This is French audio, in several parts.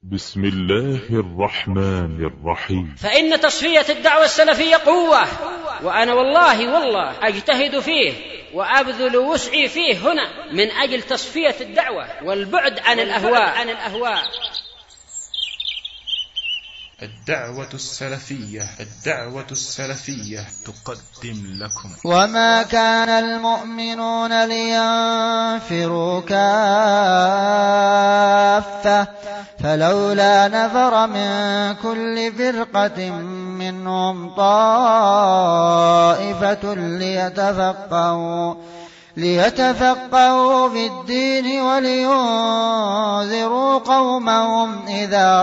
بسم الله الرحمن الرحيم. فإن تصفية الدعوة السلفية قوة، وأنا والله أجتهد فيه وأبذل وسعي فيه هنا من أجل تصفية الدعوة والبعد عن الأهواء. الدعوة السلفية تقدم لكم. وما كان المؤمنون لينفروا كافة فلولا نفر من كل فرقة منهم طائفة ليتفقهوا في الدين ولينذروا قومهم إذا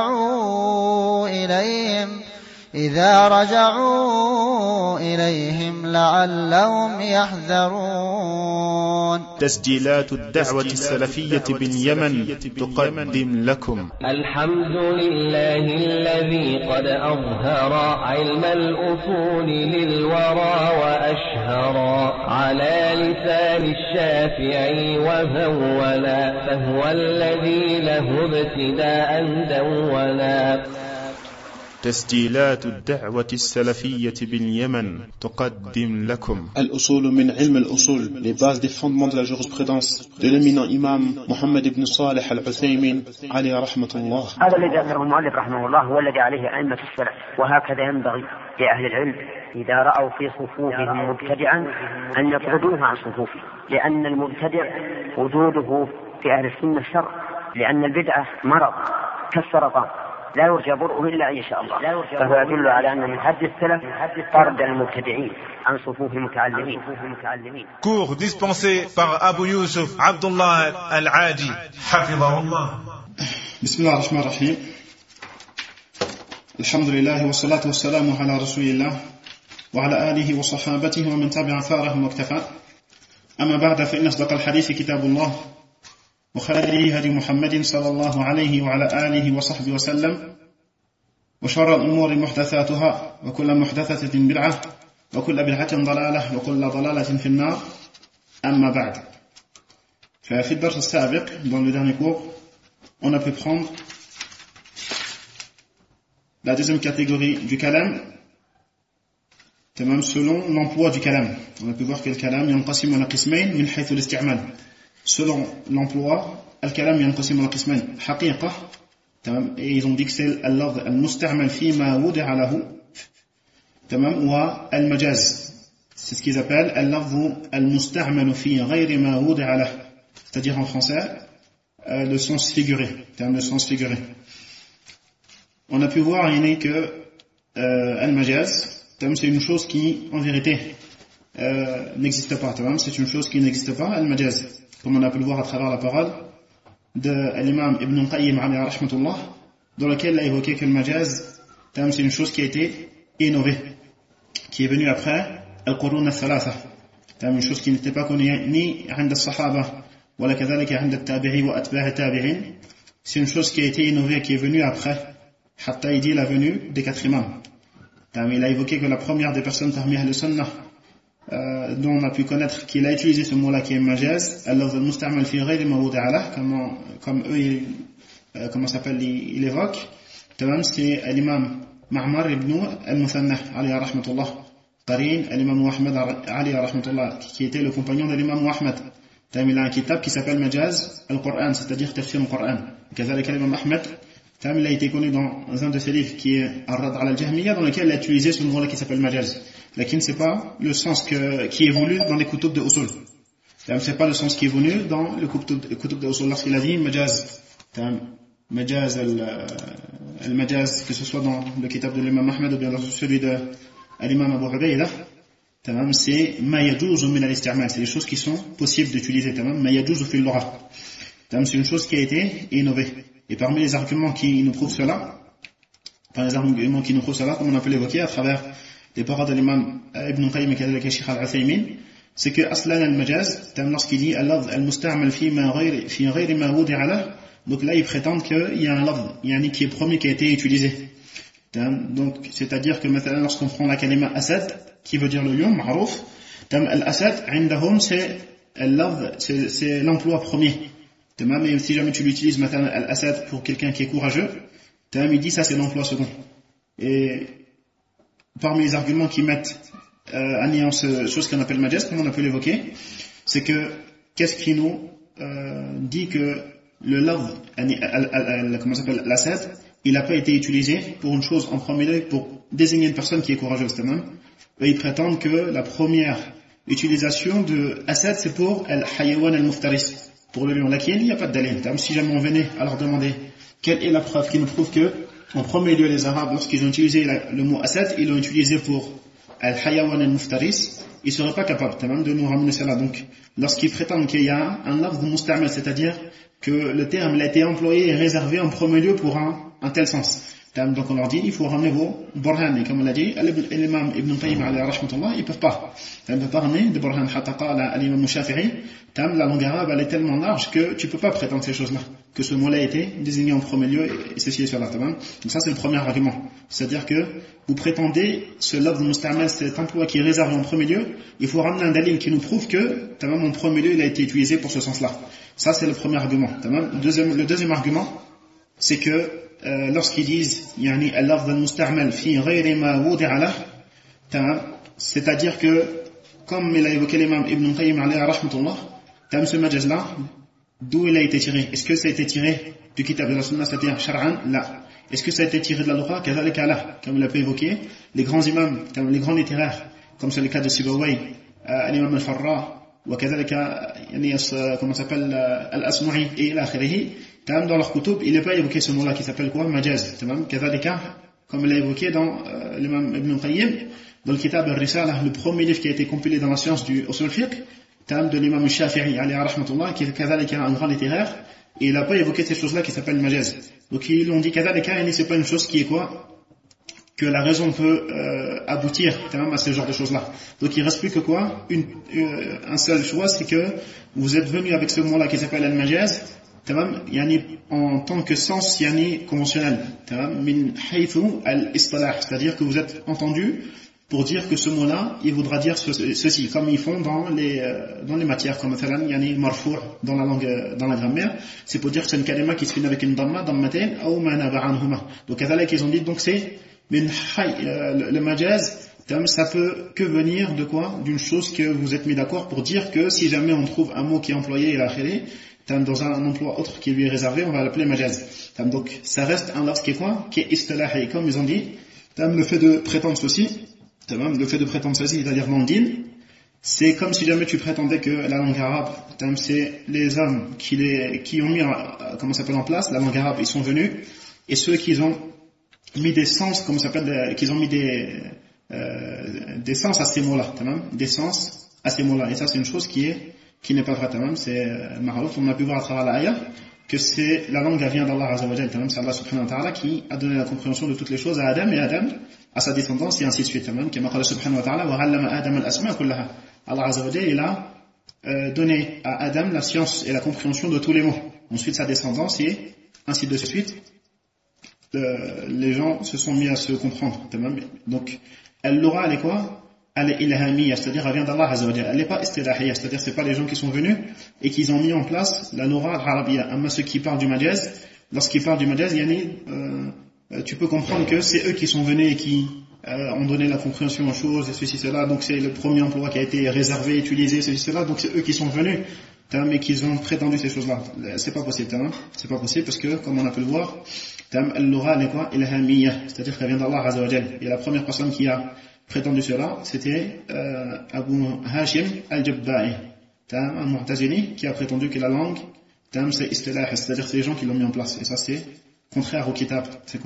رجعوا إليهم لعلهم يحذرون. تسجيلات الدعوة السلفية باليمن تقدم لكم. الحمد لله الذي قد أظهر علم الأصول للورى وأشهر على لسان الشافعي وهولا، فهو الذي له ابتداء دولا. تسجيلات الدعوة السلفية باليمن تقدم لكم. الأصول من علم الأصول, les bases des fondements de la jurisprudence de l'éminent imam Mohammed ibn Salih al-Uthaymin عليه رحمة الله. هذا الذي ذكره المؤلف رحمه الله هو الذي عليه أئمة السلف، وهكذا ينبغي لأهل العلم إذا رأوا في صفوفهم مبتدعا أن يطردوه عن صفوفه، لأن المبتدع وجوده في أهل السنة شر، لأن البدعة مرض كالسرطان لا يرجى برؤه إلا إن شاء الله، فهو يدل على أن من حد السلف طرد المبتدعين عن صفوف المتعلمين. Cours dispensé par Abu Yusuf Abdullah Al-Adi حفظه الله. بسم الله الرحمن الرحيم. الحمد لله والصلاة والسلام على رسول الله وعلى آله وصحابته ومن تبع أثارهم واكتفى. أما بعد، فإن أصدق الحديث كتاب الله، وخير هدي محمد صلى الله عليه وعلى آله وصحبه وسلم، وشر الأمور محدثاتها، وكل محدثة بدعة، وكل بدعة ضلالة، وكل ضلالة في النار. أما بعد. ففي الدرس السابق, dans le dernier cours, on a pu prendre la deuxième catégorie du kalam, تمام, selon l'emploi du kalam. On a pu voir que le kalam ينقسم إلى قسمين من حيث الاستعمال. Selon l'emploi, الكلام ينقسم إلى قسمين: حقيقة, تمام, et ils ont dit que c'est اللفظ المستعمل فيما وضع له, تمام, والمجاز, c'est ce qu'ils appellent اللفظ المستعمل في غير ما وضع له, c'est-à-dire en français le sens figuré, تمام, le sens figuré. On a pu voir que المجاز, تمام, c'est une chose qui en vérité n'existe pas, تمام, c'est une chose qui n'existe pas, المجاز, comme on a pu le voir à travers la parole de l'imam Ibn Qayyim alayhi rahmatullah, dans laquelle il a évoqué que le majaz, c'est une chose qui a été innovée, qui est venue après al-Qurun al-Thalatha, une chose qui n'était pas connue ni عند الصحابة ولا كذلك عند التابعي وأتباع التابعين. C'est une chose qui a été innovée, qui est venue après, hatta il dit la venue des 4 imams. Il a évoqué que la première des personnes parmi Ahl Sunnah dont on a pu connaître qu'il a utilisé ce mot-là qui est majaz, al-lafz al-musta'mal fi ghayri ma wudi'a lahu, comme eux comment s'appelle, il évoque, c'est l'imam Ma'mar ibn al-Muthanna alayhi rahmatullah, qarin l'imam Ahmad alayhi rahmatullah, qui était le compagnon de l'imam Ahmad. Il a un kitab qui s'appelle Majaz al-Qur'an, c'est-à-dire tafsir al-Qur'an. Kazalik l'imam Ahmad, il a été connu dans un de ses livres qui est Ar-Rad ala al-Jahmiyya, dans lequel il a utilisé ce mot-là qui s'appelle majaz. Lakin c'est pas le sens qui est voulu dans les kutub de usul. C'est pas le sens qui est venu dans le kutub de usul lorsqu'il a dit majaz. Majaz al-majaz, que ce soit dans le kitab de l'imam Ahmed ou bien dans celui de l'imam Abu Ubaydah, c'est ma yajuzu min al-isti'mal, c'est les choses qui sont possibles d'utiliser, ma yajuzu fil lugha. C'est une chose qui a été innovée. Et parmi les arguments qui nous prouvent cela, comme on a pu l'évoquer à travers les paroles de l'imam Ibn Qayyim et Sheikh al-Uthaymin, c'est que aslan al-majaz, lorsqu'il dit al-lafz al-musta'mal fi ghayri ma wudi'a lahu, donc là ils prétendent qu'il y a un lafz qui est premier qui a été utilisé. Donc c'est-à-dire que maintenant lorsqu'on prend la kalima asad, qui veut dire le lion, ma'rouf, al-asad indahum c'est l'emploi premier. Mais si jamais tu l'utilises maintenant al-asad pour quelqu'un qui est courageux, il dit ça c'est l'emploi second. Et parmi les arguments qui mettent à néant ce chose qu'on appelle majaz, comme on a pu l'évoquer, c'est que qu'est-ce qui nous dit que le love, comment ça s'appelle, l'asad, il n'a pas été utilisé pour une chose en premier lieu, pour désigner une personne qui est courageuse. Et ils prétendent que la première utilisation de asad c'est pour al-hayawan al-muftaris, pour le lion. Laquelle il n'y a pas de dalil. Si jamais on venait à leur demander quelle est la preuve qui nous prouve que en premier lieu les Arabes, lorsqu'ils ont utilisé le mot asad, ils l'ont utilisé pour al-hayawan al-muftaris, ils ne seraient pas capables de nous ramener cela. Donc lorsqu'ils prétendent qu'il y a un lafz musta'mal, c'est-à-dire que le terme a été employé et réservé en premier lieu pour un tel sens, donc on leur dit il faut ramener vos burhan, et comme on l'a dit l'imam Ibn Qayyim alayhi rahmatullah, ils peuvent pas ramener de burhan. Hatta qala l'imam Shafi'i, la langue arabe elle est tellement large que tu peux pas prétendre ces choses là, que ce mot-là a été désigné en premier lieu et ceci et cela. Donc ça c'est le premier argument, c'est-à-dire que vous prétendez ce lafz musta'mal, cet emploi qui est réservé en premier lieu, il faut ramener un dalil qui nous prouve que en premier lieu il a été utilisé pour ce sens-là. Ça c'est le premier argument. Le deuxième argument, c'est que lorsqu'ils disent yani al-lafz al-musta'mal fi ghayri ma wudi'a lah, c'est-à-dire que comme il a évoqué l'imam Ibn Qayyim alayhi rahmatullah, ce majaz là, d'où il a été tiré? Est-ce que ça a été tiré du kitab de la sunna, c'est-à-dire shar'an? La. Est-ce que ça a été tiré de la loi? Kadhalika la. Comme il a pu évoquer les grands imams, les grands littéraires, comme c'est le cas de Sibawayh, l'imam al-Farra, ou kadhalika comment s'appelle al-Asma'i et l'akhirihi, dans leur kutub, il n'a pas évoqué ce mot-là qui s'appelle quoi? Majaz. Kadhalika, comme il a évoqué dans l'imam Ibn Qayyim, dans le kitab al-Risala, le premier livre qui a été compilé dans la science du usul fiqh, de l'imam Shafi'i alayhi rahmatullah, qui est kadhalika un grand littéraire, et il n'a pas évoqué ces choses-là qui s'appellent majaz. Donc ils l'ont dit kadhalika, c'est pas une chose qui est quoi? Que la raison peut aboutir à ce genre de choses-là. Donc il ne reste plus que quoi? Un seul choix, c'est que vous êtes venu avec ce mot-là qui s'appelle al-majaz, en tant que sens conventionnel, min haythu al-istilah, c'est-à-dire que vous êtes entendu pour dire que ce mot-là, il voudra dire ceci, comme ils font dans les matières, comme marfou' dans la langue, dans la grammaire, c'est pour dire que c'est une kalima qui se finit avec une damma, dammatain, ou ma naba anhuma. Donc ils ont dit, donc c'est le majaz, ça peut que venir de quoi? D'une chose que vous êtes mis d'accord pour dire que si jamais on trouve un mot qui est employé et l'akhiri, dans un emploi autre qui lui est réservé, on va l'appeler majaz. Donc ça reste un lafz qui est quoi? Qui est istilahi, comme ils ont dit, le fait de prétendre ceci, c'est-à-dire dans le din, c'est comme si jamais tu prétendais que la langue arabe, c'est les hommes qui ont mis comment ça s'appelle en place la langue arabe, ils sont venus, et ceux qui ont mis des sens, comment ça s'appelle, qu'ils ont mis des sens à ces mots-là, des sens à ces mots-là. Et ça c'est une chose qui n'est pas vraie, c'est ma'ruf. On a pu voir à travers l'ayah que c'est la langue vient d'Allah Azza wa Jalla, c'est Allah subhanahu wa ta'ala qui a donné la compréhension de toutes les choses à Adam, et Adam à sa descendance, et ainsi de suite. Comme Allah subhanahu wa ta'ala wa 'allama Adam al-asma' kullaha. Allah Azza wa Jalla, il a donné à Adam la science et la compréhension de tous les mots. Ensuite sa descendance, et ainsi de suite. Les gens se sont mis à se comprendre. Donc al-lugha, elle est quoi? Elle est ilhamiyya, c'est-à-dire elle vient d'Allah Azza wa Jalla. Elle n'est pas istilahiyya, c'est-à-dire c'est pas les gens qui sont venus et qui ont mis en place la lugha al-arabiyya. Amma ceux qui parlent du majaz, lorsqu'ils parlent du majaz, tu peux comprendre que c'est eux qui sont venus et qui ont donné la compréhension aux choses, et ceci, cela. Donc c'est le premier emploi qui a été réservé, utilisé, ceci, cela. Donc c'est eux qui sont venus, mais qui ont prétendu ces choses-là. C'est pas possible, c'est pas possible, parce que, comme on a pu le voir, al-lugha elle est quoi? Ilhamiyya, c'est-à-dire qu'elle vient d'Allah Azza wa Jalla. Et la première personne qui a prétendu cela, c'était Abu Hashim al-Jabba'i, un mu'tazili qui a prétendu que la langue, c'est istilah, c'est-à-dire c'est les gens qui l'ont mis en place. Et ça c'est contraire au kitab,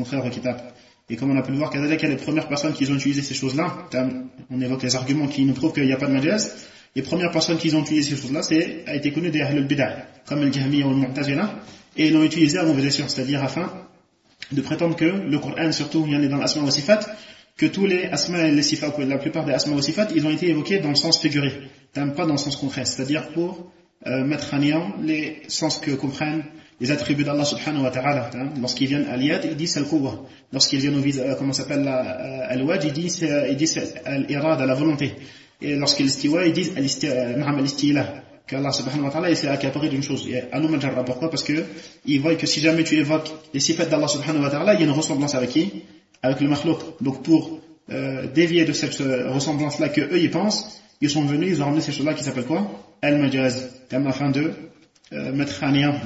Et comme on a pu le voir, qu'il y a les premières personnes qui ont utilisé ces choses-là, on évoque les arguments qui nous prouvent qu'il n'y a pas de majaz, les premières personnes qui ont utilisé ces choses-là, a été connu des Ahlul Bid'ah, comme le Jahmiyya ou le Mu'tazila, et ils l'ont utilisé à mauvais escient, c'est-à-dire afin de prétendre que le Coran, surtout, il y en a dans l'asma wa sifat, que tous les asma et les sifat, la plupart des asma wa sifat, ils ont été évoqués dans le sens figuré, pas dans le sens concret, c'est-à-dire pour mettre à néant les sens que comprennent les attributs d'Allah subhanahu wa ta'ala. Lorsqu'ils viennent à l'iyad, ils disent al-quwwa. Lorsqu'ils viennent au comment s'appelle al-waj, ils disent al-irada, la volonté. Et lorsqu'ils istiwa, ils disent al-istila. qu'Allah subhanahu wa ta'ala il s'est accaparé d'une chose. Pourquoi? Parce que il voit que si jamais tu évoques les sifat d'Allah subhanahu wa ta'ala, il y a une ressemblance avec qui? Avec le makhlouk. Donc pour dévier de cette ressemblance-là que eux ils pensent, ils sont venus, ils ont ramené ces choses-là qui s'appellent quoi? Al-Majaz, afin de mettre en lien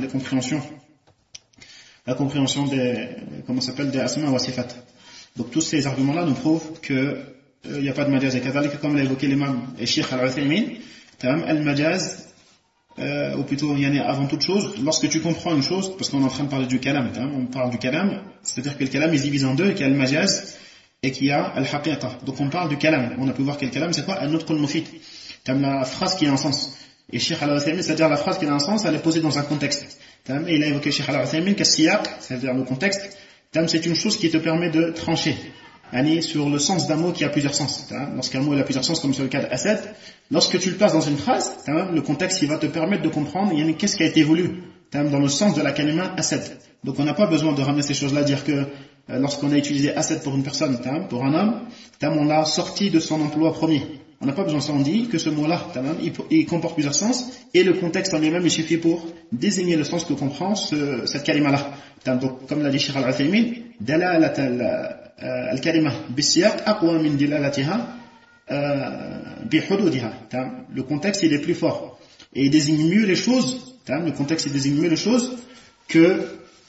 la compréhension des, comment s'appelle, des asma wa sifat. Donc tous ces arguments-là nous prouvent que il n'y a pas de majaz. Et comme l'a évoqué l'imam Cheikh Al-Uthaymin, al-majaz, ou plutôt avant toute chose, lorsque tu comprends une chose, parce qu'on est en train de parler du kalam, on parle du kalam, c'est-à-dire que le kalam est divisé en deux, qu'il y a al-majaz et qu'il y a al-haqiqa. Donc on parle du kalam. On a pu voir que le kalam c'est quoi? Un autre mufid. La phrase qui a un sens. Et Cheikh Al-Uthaymin, c'est-à-dire la phrase qui a un sens, elle est posée dans un contexte. Et il a évoqué Cheikh Al-Uthaymin que siyaq, c'est-à-dire le contexte, c'est une chose qui te permet de trancher sur le sens d'un mot qui a plusieurs sens. Lorsqu'un mot a plusieurs sens, comme sur le cas d'asad, lorsque tu le places dans une phrase, le contexte il va te permettre de comprendre qu'est-ce qui a été voulu dans le sens de la kalima asad. Donc on n'a pas besoin de ramener ces choses-là, dire que lorsqu'on a utilisé asad pour une personne, pour un homme, on l'a sorti de son emploi premier. On n'a pas besoin de ça, on dit que ce mot-là, il comporte plusieurs sens, et le contexte en lui-même, il suffit pour désigner le sens que comprend cette kalima-là. Donc, comme l'a dit Cheikh Al-Uthaymin, dalalat al-kalima bis-siyaq aqwa min dilalatiha bi-hududiha. Le contexte, il est plus fort. Et il désigne mieux les choses, le contexte, il désigne mieux les choses que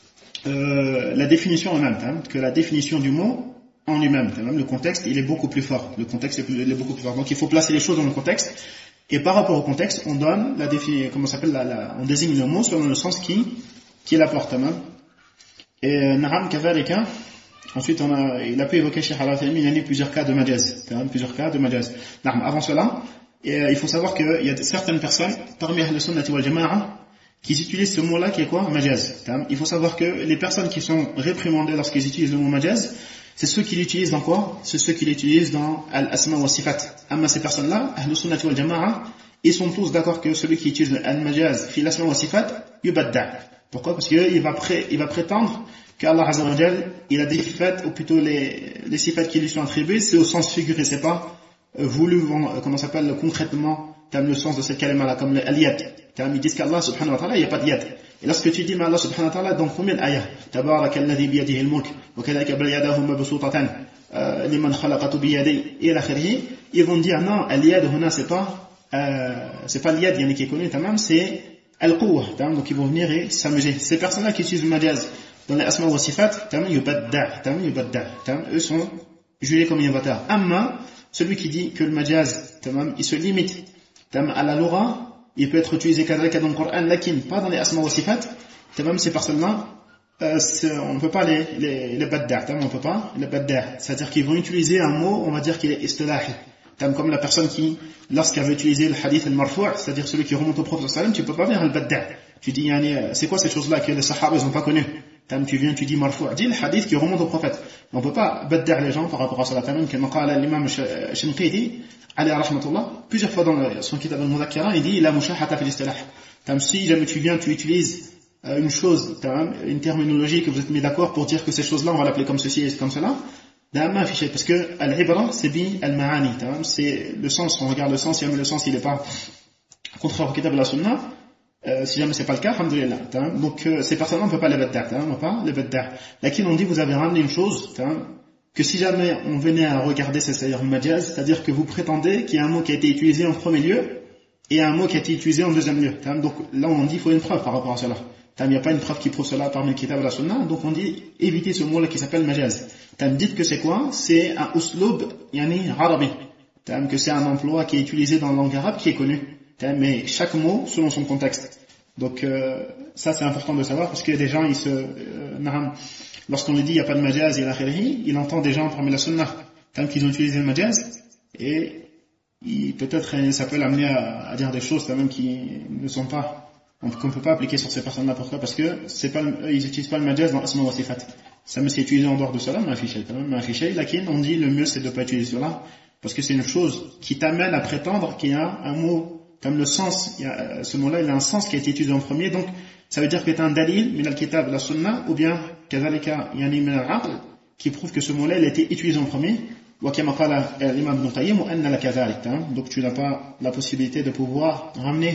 la définition elle-même, que la définition du mot en lui-même. Le contexte, il est beaucoup plus fort. Le contexte, il est beaucoup plus fort. Donc, il faut placer les choses dans le contexte. Et par rapport au contexte, on donne la définition, comment s'appelle, on désigne le mot selon le sens qu'il apporte. Et Na'am Kavalika, ensuite, il a pu évoquer Cheikh Al-Uthaymin, il y a plusieurs cas de majaz. Plusieurs cas de majaz. Avant cela, il faut savoir qu'il y a certaines personnes, parmi Ahl Sunnati wal Jama'a, qui utilisent ce mot-là qui est quoi? Majaz. Il faut savoir que les personnes qui sont réprimandées lorsqu'ils utilisent le mot majaz, c'est ceux qui l'utilisent dans quoi? C'est ceux qui l'utilisent dans al-asma wa sifat. Amma ces personnes-là, Ahl Sunnati wal Jama'a, ils sont tous d'accord que celui qui utilise al-majaz fi l'asma wa sifat, yubadda'. Pourquoi? Parce qu'il va prétendre qu'Allah Azza wa Jal, il a des sifat, ou plutôt les sifat qui lui sont attribués, c'est au sens figuré, c'est pas voulu, comment ça s'appelle, concrètement, le sens de cette kalima-là, comme l'yad. Ils disent qu'Allah subhanahu wa ta'ala, il n'y a pas de yad. Et lorsque tu dis, mais Allah subhanahu wa ta'ala, dans combien d'ayah? Tabaraka alladhi biyadihi al-mulk, wa kadhalika bal yadahu mabsutatan, liman khalaqatu biyadi, et l'akhirih, ils vont dire, non, al-yad, c'est pas l'yad, qui est connu, c'est al-quwwa. Donc ils vont venir et s'amuser. Ces personnes-là qui utilisent le majaz dans les asma wa sifat, yubadda', eux sont jugés comme innovateurs. Amma, celui qui dit que le majaz, il se limite à la lugha, il peut être utilisé dans le Coran, lakin, pas dans les asma wa sifat, ces personnes-là, on ne peut pas les badda', on peut pas les badda'. C'est-à-dire qu'ils vont utiliser un mot, on va dire qu'il est istilahi. Comme la personne qui, lorsqu'elle veut utiliser le hadith al-marfu', c'est-à-dire celui qui remonte au prophète sallam, tu peux pas venir al-badda'. Tu dis, c'est quoi cette chose-là que les sahaba, ils ont pas connu? Tu viens, tu dis marfu', dis le hadith qui remonte au prophète. On peut pas badda' les gens par rapport à cela. Comme qala l'imam Shinqiti, alayhi rahmatullah, plusieurs fois dans son kitab al-Mudhakkara, il dit, la mushahata fil istilah. Si jamais tu viens, tu utilises une chose, une terminologie que vous êtes mis d'accord pour dire que ces choses-là, on va l'appeler comme ceci et comme cela, parce que al-ibra, c'est bi al-ma'ani, c'est le sens, on regarde le sens, si jamais le sens il n'est pas contraire au kitab de la sunna, si jamais c'est pas le cas, alhamdoulilah. Donc ces personnes-là, on ne peut pas les badda', on peut pas les badda'. Lakin on dit, vous avez ramené une chose, que si jamais on venait à regarder, c'est-à-dire le majaz, c'est-à-dire que vous prétendez qu'il y a un mot qui a été utilisé en premier lieu, et un mot qui a été utilisé en deuxième lieu. Donc là on dit, il faut une preuve par rapport à cela. Il n'y a pas une preuve qui prouve cela parmi le kitab et la sunna, donc on dit, évitez ce mot-là qui s'appelle majaz. Dites que c'est quoi? C'est un uslub, arabi. Que c'est un emploi qui est utilisé dans la langue arabe, qui est connu. Mais chaque mot selon son contexte. Donc ça c'est important de savoir, parce que des gens, lorsqu'on lui dit il n'y a pas de majaz et l'akhirihi, il entend des gens parmi la sunna, qu'ils ont utilisé le majaz, et peut-être ça peut l'amener à dire des choses même qui ne sont pas, qu'on ne peut pas appliquer sur ces personnes-là. Pourquoi? Parce que ils n'utilisent pas le majaz dans asma wa sifat. Ça, mais c'est utilisé en dehors de cela, mais affiché. Lakin, on dit le mieux c'est de ne pas utiliser cela, parce que c'est une chose qui t'amène à prétendre qu'il y a un mot, comme le sens, ce mot-là, il a un sens qui a été utilisé en premier, donc ça veut dire que tu as un dalil, min al-kitab, la sunna, ou bien, kazalika, min al-aql, qui prouve que ce mot-là, il a été utilisé en premier, wa kama qala l'imam Ibn Qayyim, wa anna la kazalik. Donc tu n'as pas la possibilité de pouvoir ramener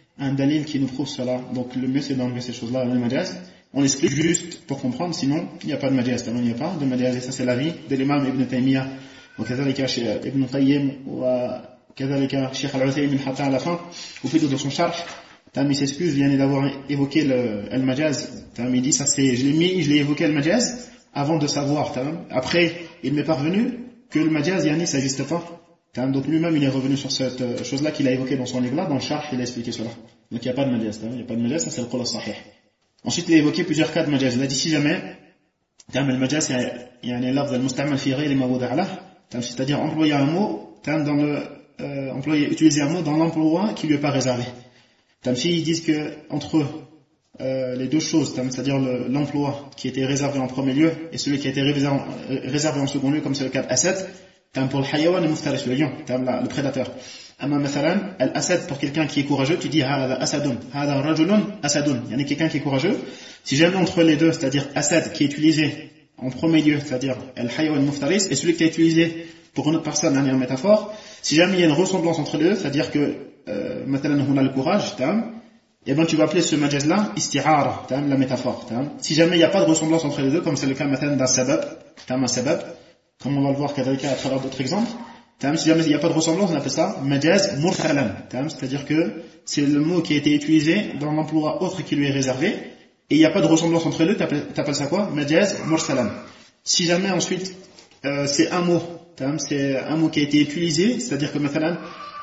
un dalil qui nous prouve cela. Donc le mieux c'est d'enlever ces choses-là, le majaz. On explique juste pour comprendre, sinon il n'y a pas de majaz, il n'y a pas de majaz, et ça c'est l'avis de l'imam Ibn Taymiyyah, وكذلك Ibn Qayyim, وكذلك Cheikh Al-Uthaymin حتى à la fin, au fait de son sharh, il s'excuse, vient d'avoir évoqué le majaz, il dit ça c'est, je l'ai évoqué le majaz avant de savoir, après il m'est parvenu que le majaz, ça n'existe pas. Donc lui-même il est revenu sur cette chose-là qu'il a évoquée dans son livre-là, dans le sharh il a expliqué cela. Donc il n'y a pas de majaz, il n'y a pas de majaz, ça c'est le qawl as-sahih. Ensuite il a évoqué plusieurs cas de majaz. Il a dit si jamais le majaz يعني اللفظ المستعمل في غير ما وضع له, c'est-à-dire employer un mot utiliser un mot dans l'emploi qui lui est pas réservé. Si ils disent que entre les deux choses, c'est-à-dire l'emploi qui était réservé en premier lieu et celui qui a été réservé en second lieu, comme c'est le cas d'asad, pour le hayawan al-muftaris, le lion, le prédateur. Amma mathalan, al-asad, pour quelqu'un qui est courageux, tu dis hada asadun, hada rajulun asadun, il y a quelqu'un qui est courageux. Si jamais entre les deux, c'est-à-dire asad qui est utilisé en premier lieu, c'est-à-dire al-hayawan al-muftaris, et celui qui est utilisé pour une autre personne, en métaphore, si jamais il y a une ressemblance entre les deux, c'est-à-dire que mathalan on a le courage, et ben tu vas appeler ce majaz-là isti'ara, la métaphore. Si jamais il n'y a pas de ressemblance entre les deux, comme c'est le cas mathalan d'un sabab, un sabab, comme on va le voir à travers d'autres exemples, si jamais il n'y a pas de ressemblance, on appelle ça majaz mursalan, c'est-à-dire que c'est le mot qui a été utilisé dans l'emploi autre qui lui est réservé, et il n'y a pas de ressemblance entre les deux, t'appelles ça quoi? Majaz mursalan. Si jamais ensuite c'est un mot qui a été utilisé, c'est-à-dire que mathalan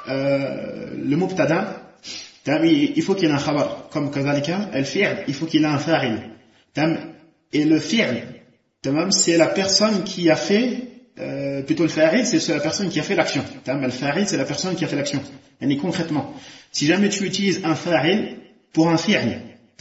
le mubtada, il faut qu'il ait un khabar, comme kazalika al-fi'l, il faut qu'il ait un fa'il. Et le fi'l, c'est la personne qui a fait, plutôt le fa'il, c'est la personne qui a fait l'action. Le fa'il, c'est la personne qui a fait l'action. Et concrètement, si jamais tu utilises un fa'il pour un fi'l,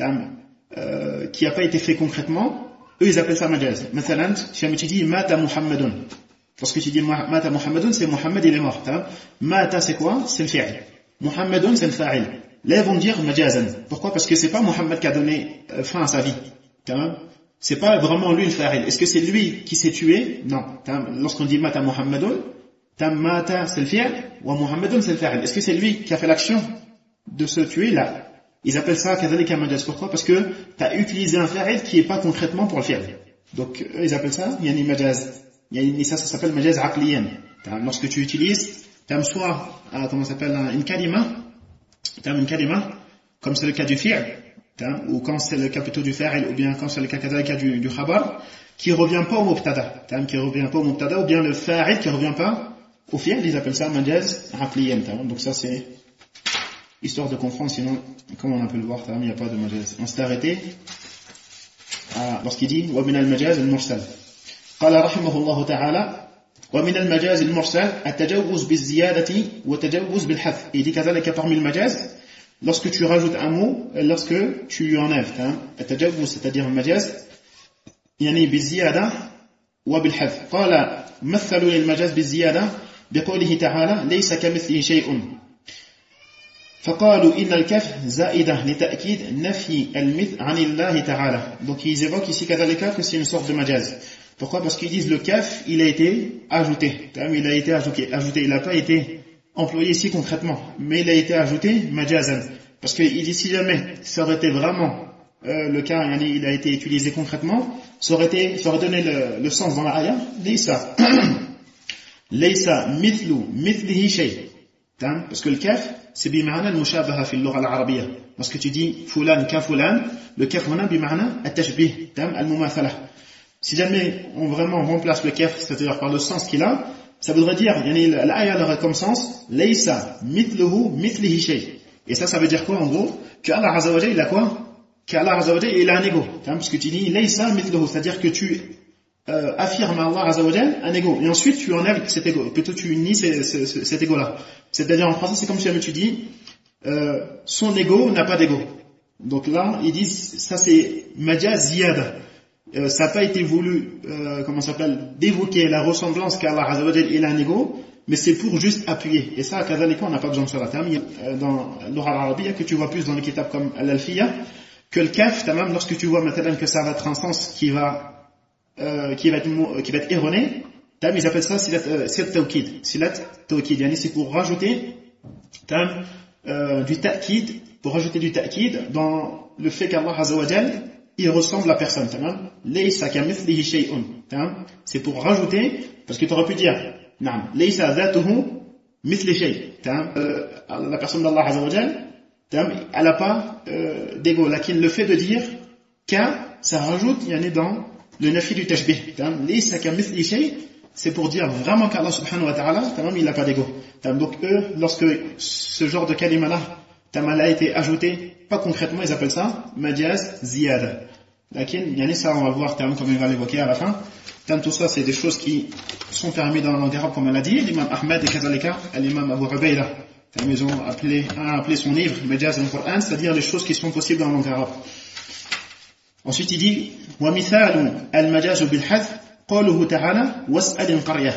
qui n'a pas été fait concrètement, eux ils appellent ça majaz. Mathalan, si jamais tu dis mata Muhammadun, lorsque tu dis mata Muhammadun, c'est Muhammad il est mort. Mata c'est quoi? C'est le fi'l. Muhammadun c'est le fa'il. Là ils vont dire majazan. Pourquoi? Parce que c'est pas Muhammad qui a donné fin à sa vie. C'est pas vraiment lui le fa'il. Est-ce que c'est lui qui s'est tué? Non. Lorsqu'on dit mata Muhammadun, mata c'est le fi'l, wa Muhammadun c'est le fa'il. Est-ce que c'est lui qui a fait l'action de se tuer? Là. Ils appellent ça kadhalika majaz. Pourquoi? Parce que tu as utilisé un fa'il qui est pas concrètement pour le fi'l. Donc eux ils appellent ça yani majaz. Ça s'appelle majaz aqliyan. Lorsque tu utilises soit comment s'appelle une kalima, comme c'est le cas du fi'l, ou quand c'est le cas plutôt du fa'il, ou bien quand c'est le cas du khabar, qui revient pas au mubtada, ou bien le fa'il qui revient pas au fi'l, ils appellent ça majaz aqliyan. Donc ça c'est histoire de comprendre, sinon comme on peut le voir, il n'y a pas de majaz. On s'est arrêté lorsqu'il dit wa min al-majaz al-mursal. قال رحمه الله تعالى ومن المجاز المرسل التجوز بالزيادة وتجوز بالحذف. Il dit كذلك parmi le majaz, lorsque tu rajoutes un mot et lorsque tu enlèves. التجوز c'est-à-dire le majaz يعني بالزيادة وبالحذف. قال مثلوا للمجاز بالزيادة بقوله تعالى ليس كمثله شيء فقالوا إن الكف زائدة لتأكيد نفي المثل عن الله تعالى. Donc ils évoquent ici كذلك que c'est une sorte de majaz. Pourquoi? Parce qu'ils disent le kaf, il a été ajouté. Il a été ajouté. Il n'a pas été employé ici concrètement, mais il a été ajouté majazan. Parce qu'il dit si jamais ça aurait été vraiment le cas, il a été utilisé concrètement, ça aurait donné le sens dans la ayah. Laysa mithlihi shay. Parce que le kaf, c'est bima'na al-mushabaha fi al-lugha al-arabiyya. Lorsque tu dis fulan ka fulan, le kaf huna bima'na at-tashbih, al-mumathalah. Si jamais on vraiment remplace le kaf, c'est-à-dire par le sens qu'il a, ça voudrait dire, l'ayah aurait comme sens, laysa mithluhu mithlihi shay. Et ça veut dire quoi en gros? qu'Allah Azza wa Jalla il a quoi? Qu'Allah Azza wa Jalla il a un ego. Parce que tu dis laysa mithluhu, c'est-à-dire que tu affirmes à Allah Azza wa Jalla un ego. Et ensuite tu enlèves cet ego. Plutôt tu nies cet ego-là. C'est-à-dire en français c'est comme si jamais tu dis son ego n'a pas d'ego. Donc là ils disent ça c'est majaz ziyada. Ça n'a pas été voulu, d'évoquer la ressemblance qu'Allah Azza wa Jalla il a un ego, mais c'est pour juste appuyer. Et ça, à Kadhalika, on n'a pas besoin de cela. Dans l'oral arabia, que tu vois plus dans les kitabs comme Al-Alfiya, que le kaf, même lorsque tu vois maintenant que ça va être un sens qui va être erroné, ils appellent ça silat tawkid. Silat tawkid, c'est pour rajouter du ta'kid pour rajouter du ta'kid dans le fait qu'Allah Azza wa Jal, il ressemble à personne, tamam. Laysa kamithlihi shay'un, tamam. C'est pour rajouter, parce que tu aurais pu dire, naam, laysa dhatuhu mithli shay', tamam. La personne d'Allah Azza wa Jal, tamam, elle n'a pas d'ego. Lakin le fait de dire ka, ça rajoute, il y en a dans le nafi du tashbih, tamam. Laysa kamithlihi shay', c'est pour dire vraiment qu'Allah subhanahu wa ta'ala, tamam, il n'a pas d'ego. Donc eux, lorsque ce genre de kalima-là, tamam, a été ajouté, pas concrètement, ils appellent ça majaz ziyada. Lakin, yani ça, on va voir, comme il va l'évoquer à la fin. Tout ça, c'est des choses qui sont permises dans la langue arabe, comme elle a dit. L'imam Ahmed et Kazalika, l'imam Abu Ubayda, ils ont appelé son livre majaz al-Qur'an, c'est-à-dire les choses qui sont possibles dans la langue arabe. Ensuite, il dit wa mithalu al-majaz bil-hadf قوله تعالى واسأل القرية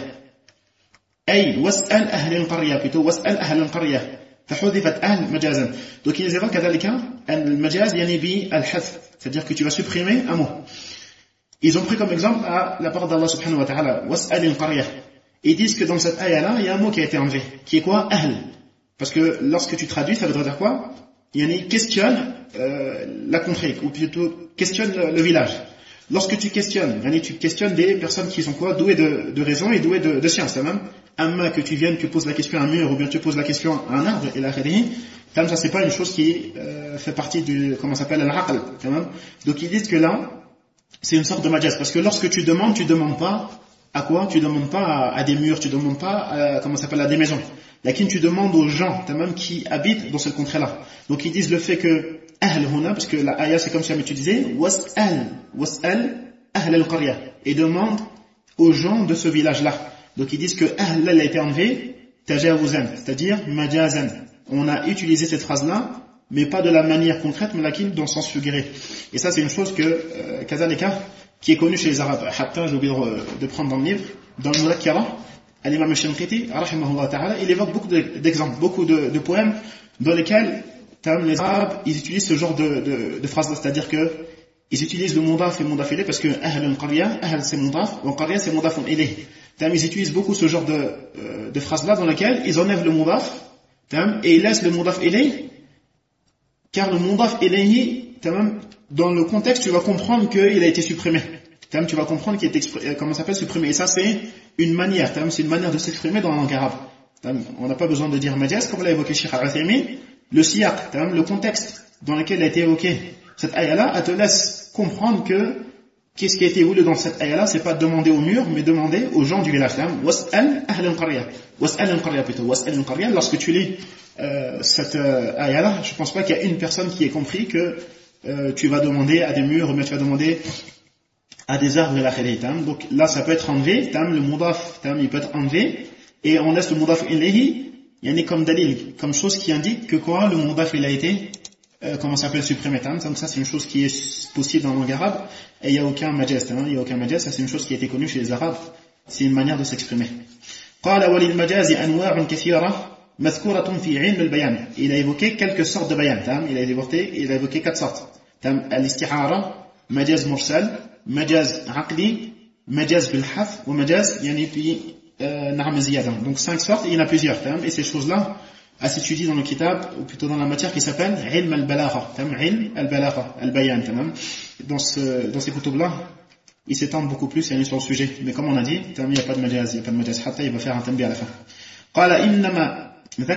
أي واسأل أهل القرية plutôt واسأل أهل القرية فحذفت أهل مجازا. Donc ils évoquent كذلك المجاز يعني بالحذف, c'est-à-dire que tu vas supprimer un mot. Ils ont pris comme exemple la parole d'Allah subhanahu wa ta'ala واسأل القرية. Ils disent que dans cette ayah là il y a un mot qui a été enlevé, qui est quoi? أهل. Parce que lorsque tu traduis, ça veut dire quoi? Yani questionne la contrée, ou plutôt questionne le village. Lorsque tu questionnes des personnes qui sont quoi? Douées de raison et douées de science, même. Amma que tu viennes, que poses la question à un mur, ou bien tu poses la question à un arbre, et la khadihi, ça c'est pas une chose qui fait partie du, comment ça s'appelle, al-aql, quand même. Donc ils disent que là, c'est une sorte de majaz, parce que lorsque tu demandes pas à quoi? Tu demandes pas à des murs, tu demandes pas à, comment ça s'appelle, à des maisons. Lakin tu demandes aux gens, même, qui habitent dans ce contrée-là. Donc ils disent le fait que ahl huna, parce que la ayah c'est comme si tu disais was'al ahl al-qarya, et demande aux gens de ce village-là. Donc ils disent que ahl a été enlevé tajawuzan, c'est-à-dire majazan. On a utilisé cette phrase-là, mais pas de la manière concrète, mais lakin dans le sens figuré. Et ça c'est une chose que kazalika, qui est connue chez les Arabes. Hatta, j'ai oublié de prendre dans le livre, dans le Muzakkara, al-Imam al-Shanqiti, rahimahullah ta'ala, il évoque beaucoup d'exemples, beaucoup de poèmes dans lesquels les Arabes, ils utilisent ce genre de phrases-là, c'est-à-dire que ils utilisent le mudaf et le mudaf ilayh, parce que ahl al-qarya, ahl c'est mudaf, wa qarya c'est mudaf ilayh. Ils utilisent beaucoup ce genre de phrases-là dans lesquelles ils enlèvent le mudaf, et ils laissent le mudaf ilayh, car le mudaf ilayh, dans le contexte, tu vas comprendre qu'il a été supprimé. Tu vas comprendre qu'il est comment ça s'appelle, supprimé. Et ça, c'est une manière, c'est une manière de s'exprimer dans la langue arabe. On n'a pas besoin de dire majaz, comme l'a évoqué Cheikh Al-Uthaymin. Le siyaq, le contexte dans lequel a été évoqué cette ayah-là, elle te laisse comprendre que qu'est-ce qui a été voulu dans cette ayah-là, c'est pas demander au mur, mais demander aux gens du village. Was'al ahl al-qarya. Was'al al-qarya plutôt. Was'al al-qarya. Lorsque tu lis cette ayah-là, je pense pas qu'il y a une personne qui ait compris que tu vas demander à des murs, mais tu vas demander à des arbres et la khayri. Donc là, ça peut être enlevé, le mudaf, il peut être enlevé, et on laisse le mudaf ilayhi, il y en a comme dalil, comme chose qui indique que quoi, le mudaf il a été, comment ça s'appelle, supprimé. Donc ça, c'est une chose qui est possible dans la langue arabe, et il n'y a aucun majaz, il n'y a aucun majaz, ça c'est une chose qui a été connue chez les Arabes, c'est une manière de s'exprimer. قال وللمجاز أنواع كثيرة مذكورة في علم البيان. Il a évoqué quelques sortes de bayan, il a évoqué 4 sortes. الاستعارة, مجاز مرسل, مجاز عقلي, مجاز بالحذف, ومجاز يعني في نعم زيادة. Donc 5 sortes, et il y en a plusieurs. Et ces choses-là, à s'étudier dans le kitab, ou plutôt dans la matière qui s'appelle ilm al-balagha. Ilm al-balagha, al-bayan. Dans ces kutub-là, il s'étend beaucoup plus sur le sujet. Mais comme on a dit, il n'y a pas de majaz, hatta il va faire un tanbi à la fin. قال إنما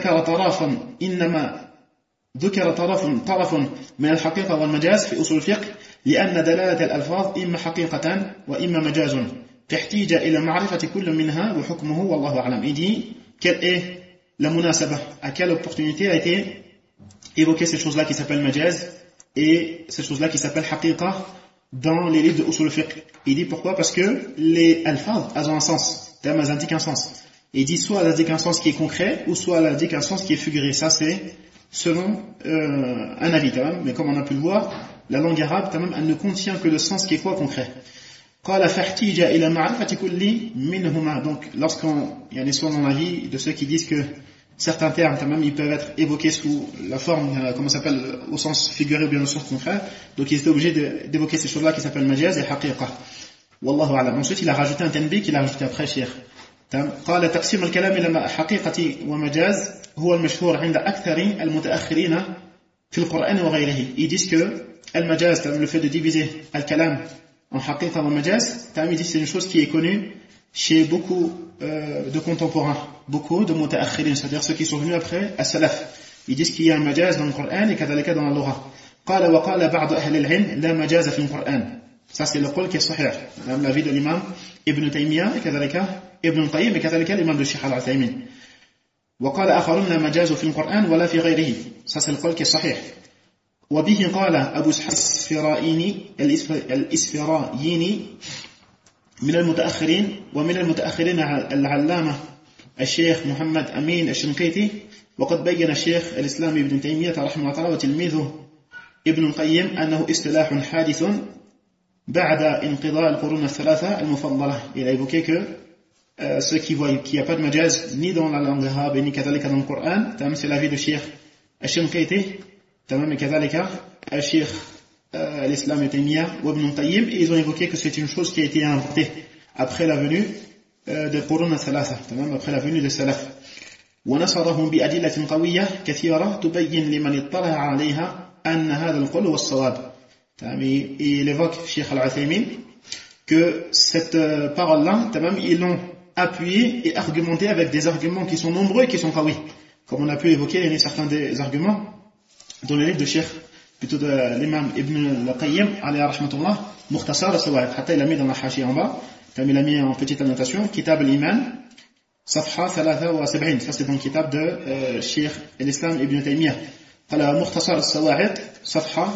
ذكر طرف من الحقيقة والمجاز في أصول الفقه لأن دلالة الألفاظ إما حقيقة وإما مجاز تحتاج إلى معرفة كل منها وحكمه والله أعلم. Il dit quelle est la munasaba, à quelle opportunité a été évoquée cette chose-là qui s'appelle majaz et cette chose-là qui s'appelle haqiqa dans les livres de usul al-fiqh. Il dit pourquoi? Parce que les alphaz, elles ont un sens, elles indiquent un sens. Et il dit soit elles indiquent un sens qui est concret, ou soit elles indiquent un sens qui est figuré. Ça c'est selon un avis quand même, mais comme on a pu le voir, la langue arabe quand même, elle ne contient que le sens qui est quoi, concret. قال فاحتيج إلى معرفة كل منهما. Donc lorsqu'on il y a selon l'avis de ceux qui disent que certains termes quand même ils peuvent être évoqués sous la forme comment ça s'appelle, au sens figuré ou bien au sens concret, donc ils étaient obligés d'évoquer ces choses-là qui s'appellent majaz et haqiqa. Wallahu a'lam. Ensuite il a rajouté un tanbi qu'il a rajouté après Cheikh. قال تقسيم الكلام إلى حقيقة ومجاز هو المشهور عند أكثر المتأخرين في القرآن وغيره. Ils disent que al-majaz, le fait de diviser al-kalam en haqiqa wa majaz, ils disent que c'est une chose qui est connue chez beaucoup de contemporains, beaucoup de mutaakhirin, c'est-à-dire ceux qui sont venus après as-salaf. Ils disent qu'il y a un majaz dans le Coran et kadhalika dans la Lugha. قال وقال بعض أهل العلم لا مجاز في القرآن. Ça c'est le قول qui est sahih. L'avis de l'imam Ibn Taymiyyah et kadhalika Ibn Qayyim et kadhalika l'imam de Sheikh Al-Uthaymin. وقال آخرون لا مجاز في القرآن ولا في غيره. Ça c'est le قول qui est sahih. وبه قال أبو إسحاق الإسفرايني من المتأخرين ومن المتأخرين العلامة الشيخ محمد أمين الشنقيطي. وقد بين الشيخ الإسلام ابن تيمية رحمه الله تعالى وتلميذه ابن القيم أنه اصطلاح حادث بعد انقضاء القرون الثلاثة المفضلة. Il a évoqué que ceux qui voient qu'il n'y a pas de majaz ni dans la langue arabe ni kadhalika dans le Coran, c'est l'avis de Cheikh Al-Shinqayti, et kadhalika Cheikh l'Islam ibn Taymiyyah ou Ibn Qayyim, et ils ont évoqué que c'est une chose qui a été inventée après la venue des qurun al-thalatha, après la venue des salaf. ونصرهم بأدلة قوية كثيرة تبين لمن اطلع عليها أن هذا القول هو الصواب. Il évoque Cheikh Al-Uthaymin que cette parole-là, ils l'ont appuyée et argumentée avec des arguments qui sont nombreux et qui sont qawi. Comme on a pu évoquer certains des arguments dans le livre de Cheikh, plutôt de l'imam Ibn al-Qayyim, alayhi rahmatullah, Mukhtasar al-Sawaib. Hatta il a mis dans la hashia en bas, il a mis en petite annotation, Kitab al-Iman, Safha 73, ça c'est dans le kitab de Cheikh l'Islam Ibn Taymiyyah. قال مختصر الصواعق صفحة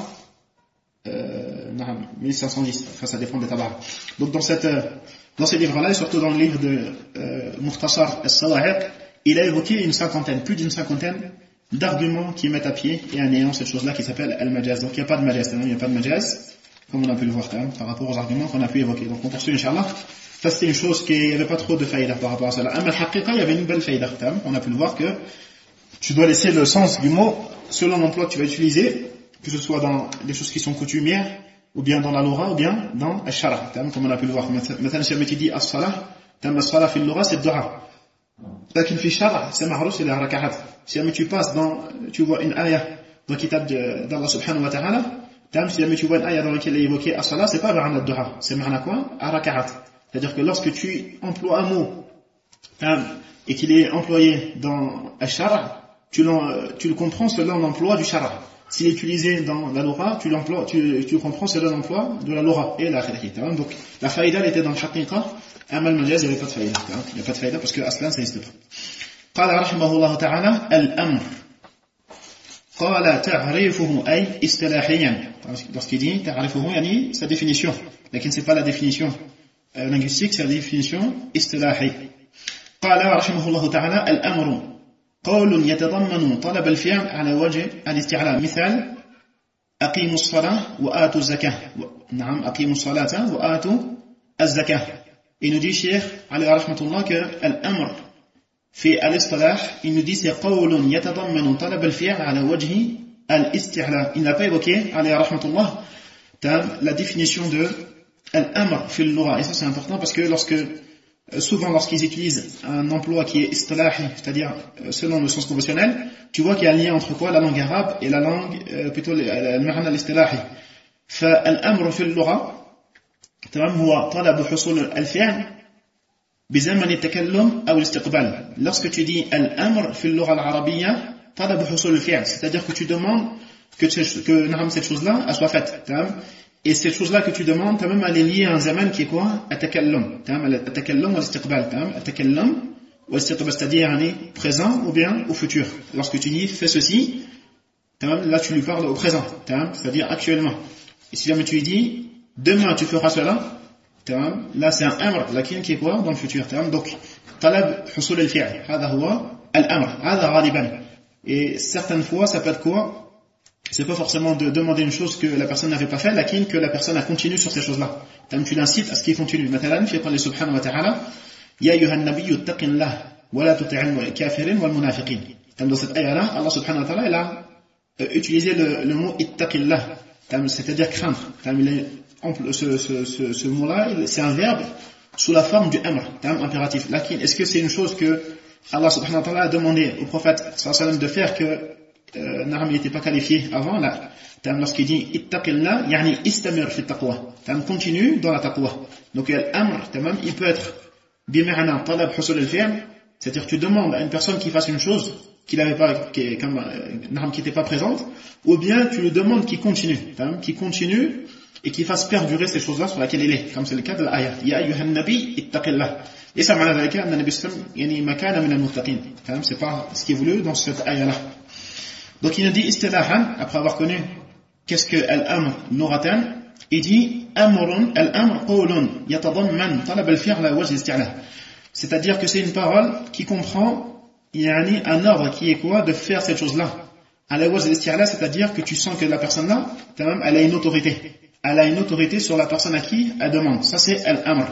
1510, enfin ça dépend des tabacs. Donc dans ces livres-là, et surtout dans le livre de Mukhtasar al-Sawa'iq, il a évoqué une cinquantaine, plus d'une cinquantaine d'arguments qui mettent à pied et à néant cette chose-là qui s'appelle al-majaz. Donc il n'y a pas de majaz, il n'y a pas de majaz, comme on a pu le voir quand même, par rapport aux arguments qu'on a pu évoquer. Donc on poursuit, Inch'Allah. Ça c'était une chose qui n'y avait pas trop de faïda par rapport à ça. Amma al-haqiqa, il y avait une belle faïda. On a pu le voir que tu dois laisser le sens du mot selon l'emploi que tu vas utiliser, que ce soit dans des choses qui sont coutumières, ou bien dans la lugha, ou bien dans al-shara, comme on a pu le voir. Maintenant, si tu dis as-salah, as-salah fi al-lugha, c'est dua. Lakin fi shara, c'est ma'ruf, c'est la raka'at. Si tu passes tu vois une ayah dans le kitab d'Allah subhanahu wa ta'ala, si tu vois une ayah dans laquelle il est évoqué as-salah, c'est pas ma'na dua, c'est ma'na quoi? Raka'at. C'est-à-dire que lorsque tu emploies un mot, et qu'il est employé dans al-shara, tu le comprends selon l'emploi du shara. S'il est utilisé dans la lugha, tu le comprends selon l'emploi de la lugha et la khirikita. Donc la faïda elle était dans le haqiqa, amma al-majaz il n'y avait pas de faïda. Il n'y a pas de faïda parce que aslan ça n'existe pas. قال رحمه الله تعالى الأمر قال تعريفه أي استلاحيا. Lorsqu'il dit تعريفه يعني sa définition, mais c'est pas la définition linguistique, c'est la définition istilahi. قال رحمه الله تعالى الأمر قول يتضمن طلب الفعل على وجه الاستعلاء. مثال أقيموا الصلاة وآتوا الزكاة. نعم أقيموا الصلاة وآتوا الزكاة. Il nous dit Cheikh عليه رحمة الله que الأمر في الاصطلاح il nous dit c'est قول يتضمن طلب الفعل على وجه الاستعلاء. Il n'a pas évoqué عليه رحمة الله la définition de الأمر في اللغة. Et ça c'est important parce que souvent lorsqu'ils utilisent un emploi qui est istilahi, c'est-à-dire selon le sens conventionnel, tu vois qu'il y a un lien entre quoi? La langue arabe et la langue plutôt المعنى الاصطلاحي. فالأمر في اللغة تمام هو طلب حصول الفعل بزمن التكلم أو الاستقبال. Lorsque tu dis الأمر في اللغة العربية طلب حصول الفعل, c'est-à-dire que tu demandes que cette chose-là soit faite. Et cette chose-là que tu demandes, même elle est liée à un zaman qui est quoi? At-takallum. At-takallum ou al-istiqbal. At-takallum ou al-istiqbal, c'est-à-dire présent ou bien au futur. Lorsque tu dis fais ceci, là tu lui parles au présent, c'est-à-dire actuellement. Et si jamais tu lui dis demain tu feras cela, là c'est un amr, lakin qui est quoi? Dans le futur. Donc, talab husul al-fi'l. Hada huwa al-amr. Hada ghaliban. Et certaines fois, ça peut être quoi? C'est pas forcément de demander une chose que la personne n'avait pas fait, lakin que la personne a continué sur ces choses-là. Tu l'incites à ce qu'il continue. Maintenant, fi qawli subhanahu wa ta'ala, ya ayyuhan nabiyyu ittaqillah wa la tuti'il kafirin wal munafiqin. Dans cette ayah-là, Allah subhanahu wa ta'ala, il a utilisé le mot ittaqillah, c'est-à-dire craindre. Ce mot-là, c'est un verbe sous la forme du amr, impératif. Lakin, est-ce que c'est une chose que Allah subhanahu wa ta'ala a demandé au prophète sallallahu alayhi wa sallam de faire que il n'était pas qualifié avant, là. Lorsqu'il dit ittaqillah, yani istamir fi taqwa. Continue dans la taqwa. Donc l'amr, il peut être bima'na talab husul al-fi'l, c'est-à-dire tu demandes à une personne qui fasse une chose qui n'était pas présente, ou bien tu lui demandes qu'il continue, et qu'il fasse perdurer ces choses-là sur laquelle il est, comme c'est le cas de l'ayah. Ya ayyuhan nabi ittaqillah. Et ça m'a dit que le Nabi sallam yani makana min al-muttaqin. C'est pas ce qui est voulu dans cette ayah-là. Donc il nous dit istilahan, après avoir connu qu'est-ce que al-amr nuratan, il dit amrun al-amr qawlun yatadamman talab al-fi'l ala wajh al-isti'la. C'est-à-dire que c'est une parole qui comprend yani un ordre qui est quoi, de faire cette chose-là. Ala wajh al-isti'la, c'est-à-dire que tu sens que la personne-là, elle a une autorité. Elle a une autorité sur la personne à qui elle demande. Ça c'est al-amr.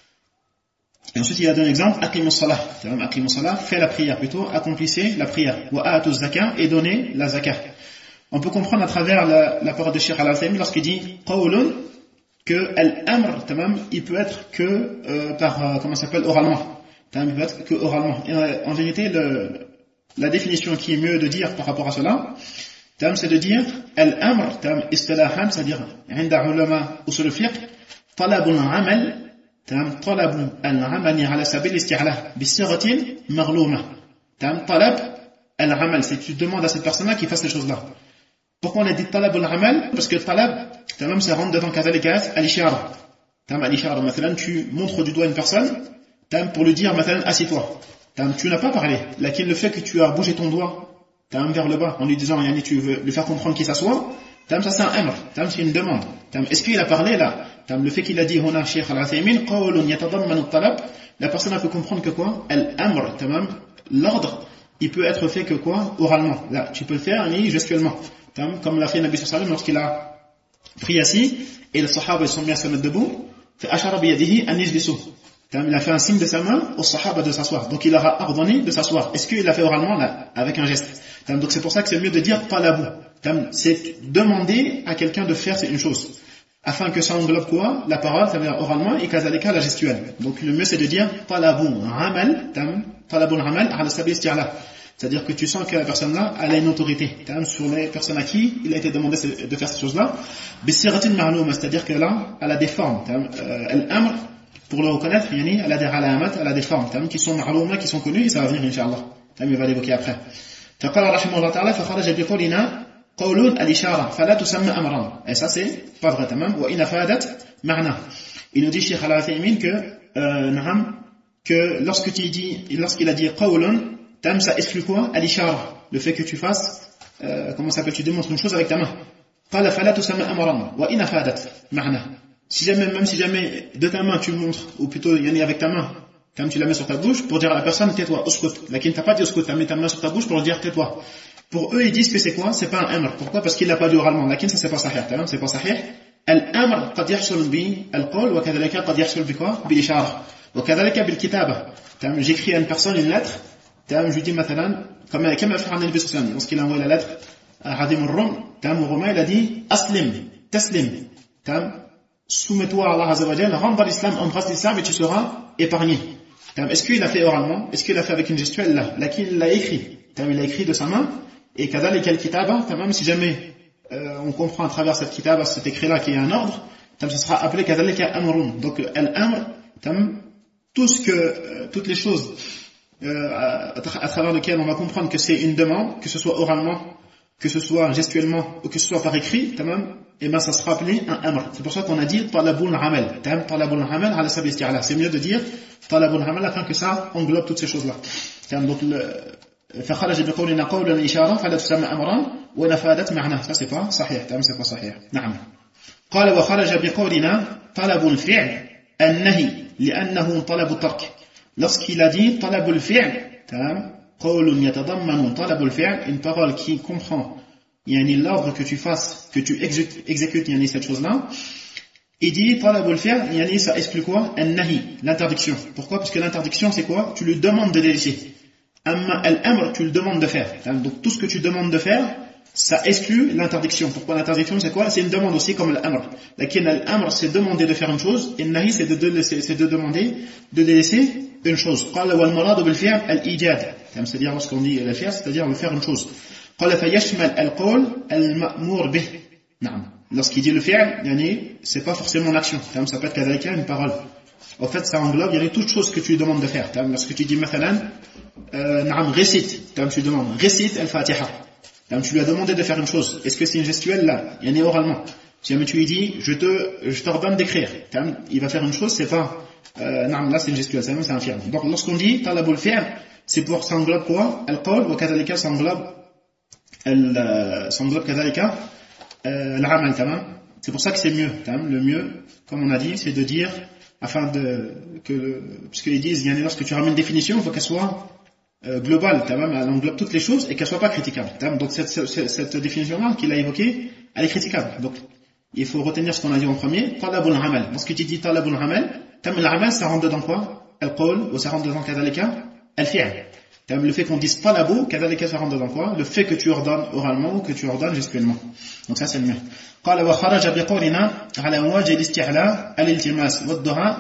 Et ensuite il a donné un exemple, aqimus salah. Aqimus salah, fait la prière plutôt, accomplissez la prière. Wa a'tu zakat, et donnez la zakat. On peut comprendre à travers la parole de Cheikh Al-Athaymi lorsqu'il dit qawlun, que al-amr, il peut être que par, comment ça s'appelle, oralement. Il peut être que oralement. Et en vérité, la définition qui est mieux de dire par rapport à cela, c'est de dire al-amr, istilahan, c'est-à-dire, inda ulama usul al-fiqh, talabun amal, طلب العمل على سبيل الاستعلاء بصيغة مغلومة. طلب العمل, c'est tu demandes à cette personne-là qui fasse ces choses-là. Pourquoi on a dit talab al-amal? Parce que talab, ça rentre dedans كذلك al-ishara. Al-ishara, مثلا, tu montres du doigt une personne, pour lui dire, مثلا, assieds-toi. Tu n'as pas parlé. Lakin le fait que tu as bougé ton doigt, vers le bas, en lui disant, yani, tu veux lui faire comprendre qu'il s'assoit, ça c'est un amr, c'est une demande. Est-ce qu'il a parlé là? Le fait qu'il a dit hona Cheikh Al-Athaymin qawlun yatadammanu at-talab, la personne peut comprendre que quoi? Al-amr, l'ordre, il peut être fait que quoi? Oralement. Là, tu peux le faire ni gestuellement. Comme l'a fait Nabi sallallahu alayhi wa sallam lorsqu'il a pris assis et les sahaba ils sont mis à se mettre debout, fa ashara bi yadihi an yajlisu. Il a fait un signe de sa main aux sahaba de s'asseoir. Donc il leur a ordonné de s'asseoir. Est-ce qu'il l'a fait oralement là, avec un geste? Donc c'est pour ça que c'est mieux de dire talabu. C'est demander à quelqu'un de faire une chose, afin que ça englobe quoi? La parole, ça veut dire oralement, et kazalika la gestuelle. Donc le mieux c'est de dire talabun amal, ala sabil isti'la. C'est-à-dire que tu sens que la personne là, elle a une autorité sur les personnes à qui il a été demandé de faire ces choses-là. Bisiratin ma'louma, c'est-à-dire que là, elle a des formes. Al-amr, pour le reconnaître, elle a des alamat, elle a des formes qui sont ma'louma, qui sont connues, et ça va venir incha'Allah. Il va l'évoquer après. فقال رحمه الله تعالى فخرج بقولنا قول الإشارة فلا تسمى أمرا. Et ça c'est pas vrai, وإن أفادت معنى. Il nous dit Cheikh Al-Athaymin que lorsqu'il a dit قول, ça exclut quoi? Al-Ishara, le fait que tu fasses, comment ça s'appelle, tu démontres une chose avec ta main. قال فلا تسمى أمرا وإن أفادت معنى. Même si jamais de ta main tu montres, ou plutôt avec ta main, tu la mets sur ta bouche pour dire à la personne tais-toi, uskut. Lakin t'as pas dit uskut, t'as mis ta main sur ta bouche pour leur dire tais-toi. Pour eux ils disent que c'est quoi? C'est pas un amr. Pourquoi? Parce qu'il l'a pas dit oralement. Lakin ça c'est pas sahih, c'est pas sahih. Al-amr قد يحصل بالقول وكذلك قد يحصل بكوا بالإشارة وكذلك بالكتابة. J'écris à une personne une lettre, je lui dis مثلا comme a fait Nabi sallallahu alayhi lorsqu'il a envoyé la lettre à Hadim al-Rum, au Romain il a dit aslim, taslim, soumets-toi à Allah azza wa jalla, rentre dans l'islam, embrasse l'islam et tu seras épargné. Est-ce qu'il l'a fait oralement? Est-ce qu'il l'a fait avec une gestuelle? Là, il l'a écrit. Il l'a écrit de sa main. Et kadhalika al-kitaba, même si jamais on comprend à travers cette kitaba, cet écrit-là, qu'il y a un ordre, ça sera appelé kadhalika amrun. Donc al-amr, toutes les choses à travers lesquelles on va comprendre que c'est une demande, que ce soit oralement, que ce soit gestuellement ou que ce soit par écrit, et ça sera appelé un amr. C'est pour ça qu'on a dit talabul amal. Talabul amal ala sabil isti'la. C'est mieux de dire talabul amal afin que ça englobe toutes ces choses-là. Donc فخرج بقولنا قول الإشارة فلا تسمى أمرا وإن أفادت معنى. Ça c'est pas صحيح. C'est pas صحيح. نعم. قال وخرج بقولنا طلب الفعل النهي لأنه طلب الترك. Lorsqu'il a dit طلب الفعل قول يتضمن طلب الفعل, une parole qui comprend l'ordre que tu fasses, que tu exécutes cette chose-là, il dit talabul fi'l, ça exclut quoi? An-nahi, l'interdiction. Pourquoi? Parce que l'interdiction c'est quoi? Tu lui demandes de délaisser. Amma al-amr, tu le demandes de faire. Donc tout ce que tu demandes de faire, ça exclut l'interdiction. Pourquoi l'interdiction c'est quoi? C'est une demande aussi comme l'amr. Lakin al-amr c'est demander de faire une chose, et nahi c'est de demander de délaisser une chose. Qala wal murad bil fi'l al-ijad. C'est-à-dire lorsqu'on dit le faire, c'est-à-dire le faire une chose. قال فيشمل القول المأمور به. نعم. Lorsqu'il dit le fi'l, c'est pas forcément l'action. Ça peut être كذلك une parole. En fait, ça englobe toute chose que tu lui demandes de faire. Lorsque tu dis مثلا récite, tu lui demandes récite al-Fatiha. Tu lui as demandé de faire une chose. Est-ce que c'est une gestuelle là? Oralement. Si jamais tu lui dis je t'ordonne d'écrire, il va faire une chose, c'est pas là c'est une gestuelle, c'est un fi'l. Donc lorsqu'on dit talabul fi'l, c'est pour ça englobe quoi? Al-qawl wa kadhalika ça englobe كذلك العمل. C'est pour ça que c'est mieux. Le mieux, comme on a dit, c'est de dire puisqu'ils disent lorsque tu ramènes une définition, il faut qu'elle soit globale, elle englobe toutes les choses et qu'elle soit pas critiquable. Donc cette définition-là qu'il a évoquée, elle est critiquable. Donc il faut retenir ce qu'on a dit en premier, talabul amal. Lorsque tu dis talabul amal, l'amal ça rentre dedans quoi? Al-qawl, ou ça rentre dedans kadhalika al-fi'l. Le fait qu'on dise talabu, kadhalika ça rentre dedans quoi? Le fait que tu ordonnes oralement ou que tu ordonnes gestuellement. Donc ça c'est le mieux. قال وخرج بقولنا على وجه الاستعلاء الالتماس والدعاء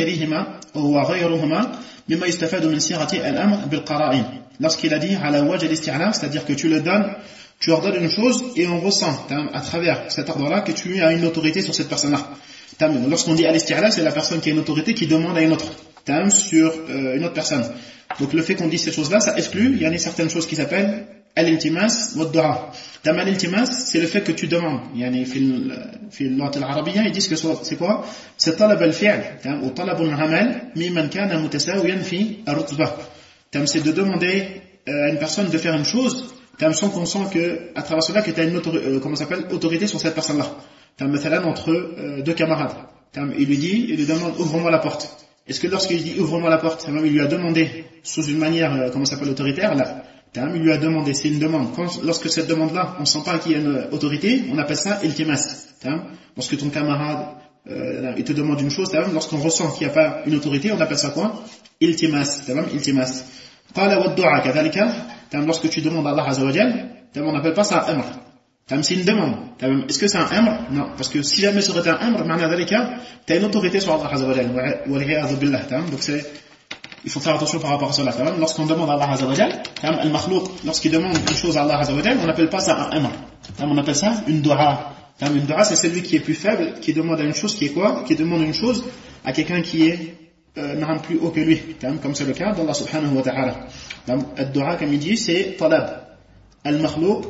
وغيرهما مما يستفاد من صيغة الأمر بالقرائن. Lorsqu'il a dit على وجه الاستعلاء, c'est-à-dire que tu ordonnes une chose et on ressent à travers cet ordre-là que tu as une autorité sur cette personne-là. Lorsqu'on dit al-isti'la, c'est la personne qui a une autorité qui demande à une autre sur une autre personne. Donc le fait qu'on dise ces choses-là, ça exclut, il y a certaines choses qui s'appellent al-iltimas wa ad-du'a. Al-iltimas, c'est le fait que tu demandes. في اللغة العربية, ils disent que c'est quoi? C'est talab al-fi'l ou talab al-amal mimman kana mutasawiyan fi ar-rutbah. C'est de demander à une personne de faire une chose sans qu'on sent que à travers cela que tu as une autorité sur cette personne-là. مثلا entre deux camarades. Il lui demande ouvre-moi la porte. Est-ce que lorsqu'il dit ouvre-moi la porte, il lui a demandé sous une manière autoritaire là, il lui a demandé, c'est une demande. Lorsque cette demande-là, on ne sent pas qu'il y a une autorité, on appelle ça iltimas. Lorsque ton camarade il te demande une chose, lorsqu'on ressent qu'il n'y a pas une autorité, on appelle ça quoi? Iltimas. Iltimas. Qala wa ad-du'a kadhalika, lorsque tu demandes à Allah Azza wa Jal, on n'appelle pas ça un amr. C'est une demande. Est-ce que c'est un amr? Non, parce que si jamais ça aurait été un amr, tu as une autorité sur Allah Azza wa Jal. Donc il faut faire attention par rapport à cela. Lorsqu'on demande à Allah Azza wa Jal, al-makhlouq, lorsqu'il demande une chose à Allah Azza wa Jal, on n'appelle pas ça un amr. On appelle ça une du'a. Une du'a, c'est celui qui est plus faible, qui demande à une chose qui est quoi? Qui demande une chose à quelqu'un qui est plus haut que lui. Comme c'est le cas d'Allah subhanahu wa ta'ala. Ad-du'a, comme il dit, c'est talab. Al-makhlouq,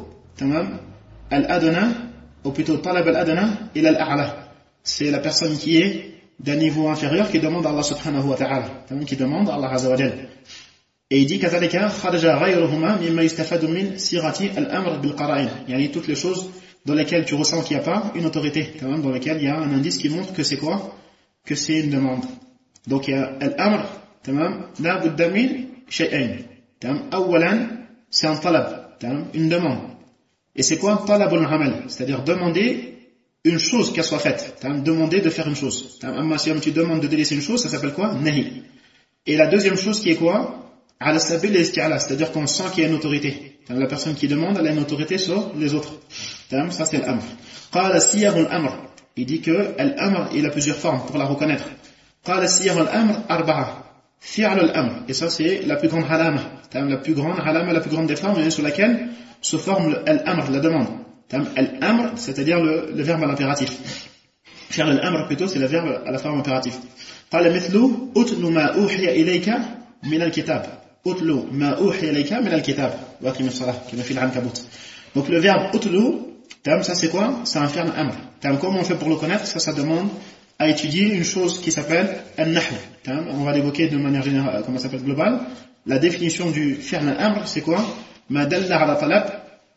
al-adna, ou plutôt talab al-adna ila al-a'la. C'est la personne qui est d'un niveau inférieur qui demande à Allah subhanahu wa ta'ala, qui demande à Allah azza wa jalla. Et il dit kadhalika kharaja ghayruhuma mimma yustafadu min sirati al-amr bil qara'in. Toutes les choses dans lesquelles tu ressens qu'il n'y a pas une autorité, dans lesquelles il y a un indice qui montre que c'est quoi? Que c'est une demande. Donc il y a al-amr, la budda min shay'ain. Awalan, c'est un talab, une demande. Et c'est quoi talabul amal? C'est-à-dire demander une chose qu'elle soit faite. Demander de faire une chose. Si tu demandes de délaisser une chose, ça s'appelle quoi? Nahi. Et la deuxième chose qui est quoi? Ala sabil al-isti'ala, c'est-à-dire qu'on sent qu'il y a une autorité. La personne qui demande, elle a une autorité sur les autres. Ça c'est l'amr. Qala siyar al-amr. Il dit que l'amr, il a plusieurs formes pour la reconnaître. Qala siyar al-amr arba'a. Fi'l al-amr. Et ça c'est la plus grande halama. La plus grande des formes sur laquelle se forme l'amr, la demande. Al-amr, c'est-à-dire le verbe à l'impératif. Faire l'amr plutôt, c'est le verbe à la forme impérative. قال مثل أتل ما أوحي إليك من الكتاب. أتل ما أوحي إليك من الكتاب. وأقم الصلاة كما في العنكبوت. Donc le verbe أتل, ça c'est quoi? C'est un verbe amr. Comment on fait pour le connaître? Ça demande à étudier une chose qui s'appelle al-nahl. On va l'évoquer de manière générale, comment ça s'appelle globale. La définition du verbe amr, c'est quoi? ما دل على طلب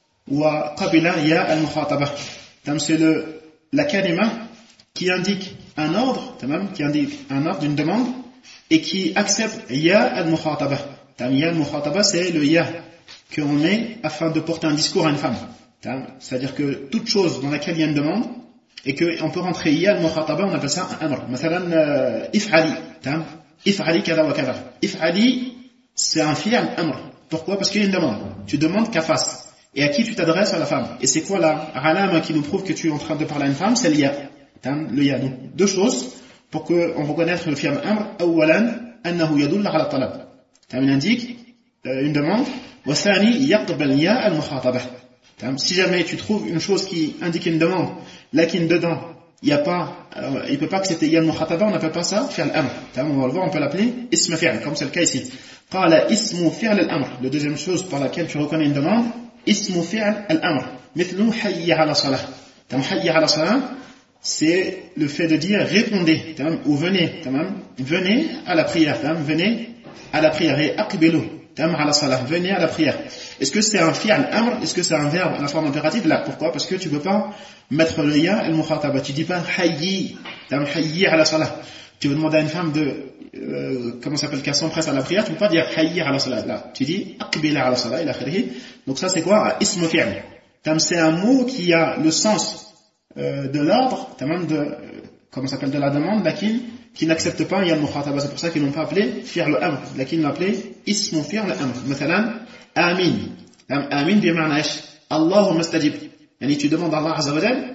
وقبل يا المخاطبة. C'est la kalima qui indique un ordre, d'une demande et qui accepte ya al-mukhataba. Ya al-mukhataba, c'est le ya qu'on met afin de porter un discours à une femme. C'est-à-dire que toute chose dans laquelle il y a une demande et qu'on peut rentrer ya al-mukhataba, on appelle ça un amr. مثلا if'ali, if'ali kada wa kada. If'ali, c'est un fi'l amr. Pourquoi? Parce qu'il y a une demande. Tu demandes qu'elle fasse. Et à qui tu t'adresses? À la femme. Et c'est quoi la alama qui nous prouve que tu es en train de parler à une femme? C'est le ya. Le ya. Donc, deux choses pour qu'on reconnaisse le fi'l amr. Awalan, annahu yadulla ala talab. Il indique une demande. Wa thani, yaqbal ya al-mukhataba. Si jamais tu trouves une chose qui indique une demande, lakin dedans, il ne peut pas accepter yal mukhataba, on n'appelle pas ça fi'l amr. On va le voir, on peut l'appeler ism fi'l, comme c'est le cas ici. Qala ismu fi'l al-amr. La deuxième chose par laquelle tu reconnais une demande, ismu fi'l al-amr. Mithlu hayya ala salah. Hayya ala salah, c'est le fait de dire répondez, ou venez, venez à la prière, venez à la prière, et aqbilu, ala salah, venez à la prière. Est-ce que c'est un fi'l amr? Est-ce que c'est un verbe à la forme impérative? Là, pourquoi? Parce que tu ne peux pas mettre le ya et le mukhataba. Tu dis pas hayyi, hayyi ala salah. Tu veux demander à une femme comment s'appelle, qu'elle s'empresse à la prière, tu ne peux pas dire hayyi ala salah. Là, tu dis aqbila ala salah, ila akhirih. Donc ça c'est quoi? Ism fi'l. C'est un mot qui a le sens de l'ordre, comment s'appelle, de la demande, lakin qui n'accepte pas yal mukhataba. C'est pour ça qu'ils n'ont pas appelé fi'l amr, lakin l'ont appelé ism fi'l amr. Mathalan, amin. Amin bi ma'na ish? Allahumma istajib. Yani tu demandes à Allah Azza wa Jal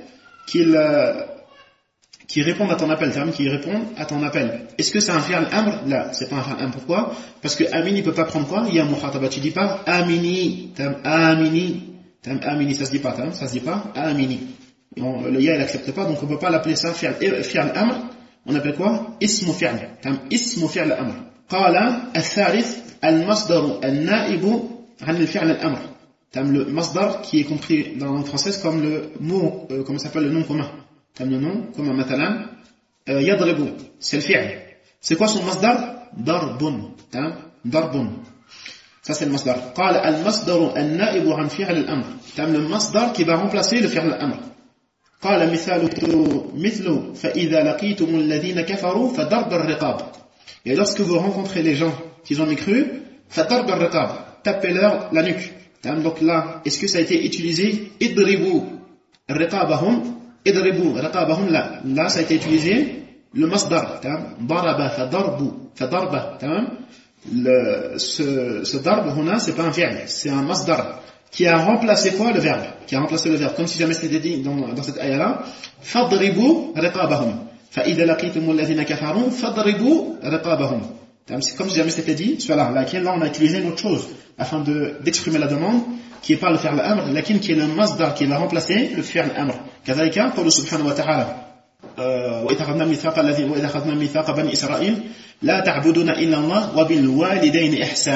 qu'il réponde à ton appel, qu'il réponde à ton appel. Est-ce que c'est un fi'l amr? Là, c'est pas un fi'l amr. Pourquoi? Parce que amin, il peut pas prendre quoi? Il y a mukhataba. Tu dis pas amini, amini, amini, ça se dit pas, amini. Le ya, il accepte pas, donc on peut pas l'appeler ça fi'l amr. On appelle quoi? Ismu fi'l. Ismu fi'l amr. Qala al-thalith al-masdaru al-na'ibu 'an al-fi'l al-amr. Le masdar qui est compris dans la langue française comme le mot, comment s'appelle, le nom commun. Le nom commun, matalan, yadribu, c'est le fi'l. C'est quoi son masdar? Darbun. Darbun. Ça c'est le masdar. Qala al-masdaru al-na'ibu 'an fi'l al-amr. Le masdar qui va remplacer le fi'l al-amr. Qala mithlu fa idha laqitum alladhina kafaru fa darb ar-riqab. Et lorsque vous rencontrez les gens qui ont mécru, fa darb ar-riqab, tapez-leur la nuque. Donc là, est-ce que ça a été utilisé? Idribu riqabahum. Idribu riqabahum. Là, ça a été utilisé le masdar. Daraba fadarba. Ce darb, c'est pas un fi'l, c'est un masdar qui a remplacé quoi? Le verbe. Qui a remplacé le verbe. Comme si jamais c'était dit dans cette ayah-là. Fadribu riqabahum. Fa idha laqitum alladhina kafaru fadribu riqabahum. C'est comme si jamais c'était dit, laquelle là on a utilisé une autre chose afin d'exprimer la demande qui n'est pas le fi'l amr, laquelle qui est le masdar qui va remplacer le fi'l amr. Kadhalika, qawlu subhanahu wa ta'ala wa idha akhadna mithaqa bani Israël la ta'buduna illa Allah wa bil walidayni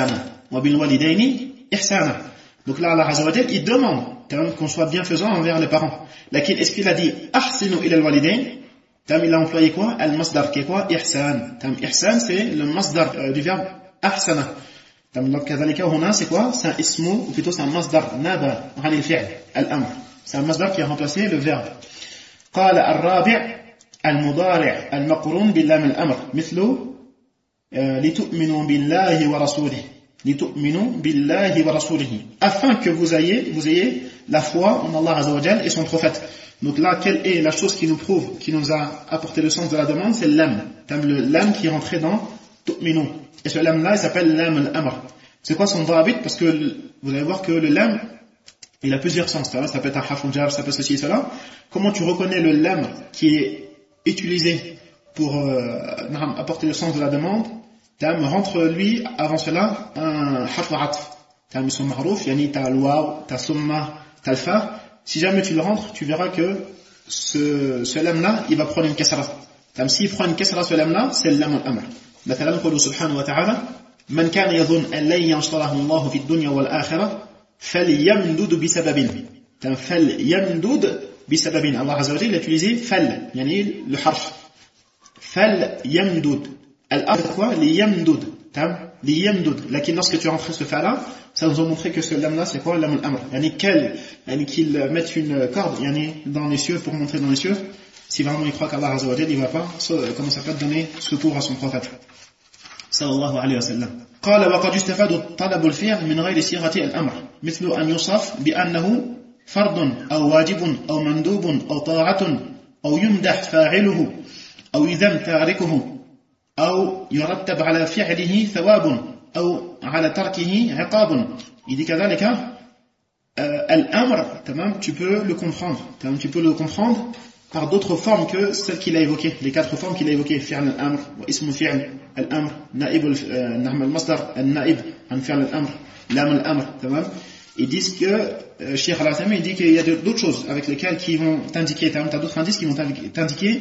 ihsana. Donc là Allah Azza wa Jalla il demande qu'on soit bienfaisant envers les parents. Laquelle est-ce qu'il a dit ahsinu ila al walidayn? Il a employé quoi? Al-masdar, qui est quoi? Ihsan. Ihsan, c'est le masdar du verbe ahsana. Donc, c'est quoi? C'est un ismu, ou plutôt c'est un masdar naba, al fi'l, al-amr. C'est un masdar qui a remplacé le verbe. قال الرابع المضارع المقرون باللام الأمر مثل لتؤمنوا بالله ورسوله. لتؤمنوا بالله ورسوله. Afin que vous ayez la foi en Allah Azza wa Jal et son prophète. Donc là, quelle est la chose qui nous prouve, qui nous a apporté le sens de la demande? C'est l'lam. Le lam qui est rentré dans tu'minu. Et ce lam là, il s'appelle lam al-amr. C'est quoi son dhabit? Parce que vous allez voir que le lam, il a plusieurs sens. Ça peut être un harf jar, ça peut ceci et cela. Comment tu reconnais le lam qui est utilisé pour apporter le sens de la demande? Rentre lui, avant cela, un harf atf. Ils sont marouf, yani t'as al-waw, t'as summa, t'as al-fa. Si jamais tu le rentres, tu verras que ce lam-là, il va prendre une kasra. S'il prend une kasra, ce lam-là, c'est le lam al-amr. Mathalan, qawlu subhanahu wa ta'ala, man kana yadhun an lan yansharahu Allah fi ad-dunya wal akhirah, falyamdud bi sababin. Falyamdud bi sababin. Allah Azza wa Jalla a utilisé fal, yani le harf. Falyamdud. Al-amr, quoi? Liyamdud. Liyamdud. Lakin lorsque tu rentres ce fa-là, ça nous a montré que ce lam-là, c'est quoi? Lam al-amr. Qu'il mette une corde dans les cieux pour montrer dans les cieux, si vraiment il croit qu'Allah Azza wa Jalla, il va pas, comment ça peut donner secours à son prophète. Sallallahu alayhi wa sallam. قال وقد يستفاد طلب الفعل من غير صيغة الأمر مثل أن يوصف بأنه فرض أو واجب أو مندوب أو طاعة أو يمدح فاعله أو يذم تاركه أو يرتب على فعله ثواب أو على تركه عقاب. Il dit كذلك al-amr, tu peux le comprendre. Tu peux le comprendre par d'autres formes que celles qu'il a évoquées, les 4 formes qu'il a évoquées. Fi'l al-amr, ismu fi'l al-amr, na'ib al-masdar, al-na'ib, an fi'l al-amr, lam al-amr. Ils disent que Cheikh Al-Athami dit qu'il y a d'autres choses avec lesquelles qui vont t'indiquer, tu as d'autres indices qui vont t'indiquer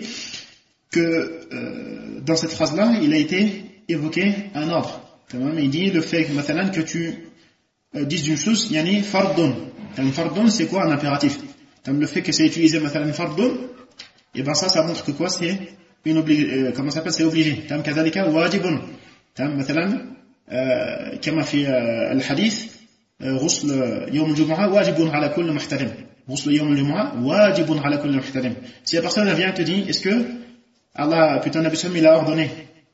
que dans cette phrase-là, il a été évoqué un ordre. Il dit le fait que tu dises d'une chose, yani fardun. Fardun, c'est quoi un impératif? Le fait que c'est utilisé fardun, et ben ça montre que quoi, c'est une comment ça s'appelle, c'est obligé. كذلك واجب. مثلا كما في الحديث غسل يوم الجمعة واجب على كل محترم. غسل يوم الجمعة واجب على كل محترم. Si la personne vient et te dit, est-ce que Allah, putain Nabi Sallam, il a ordonné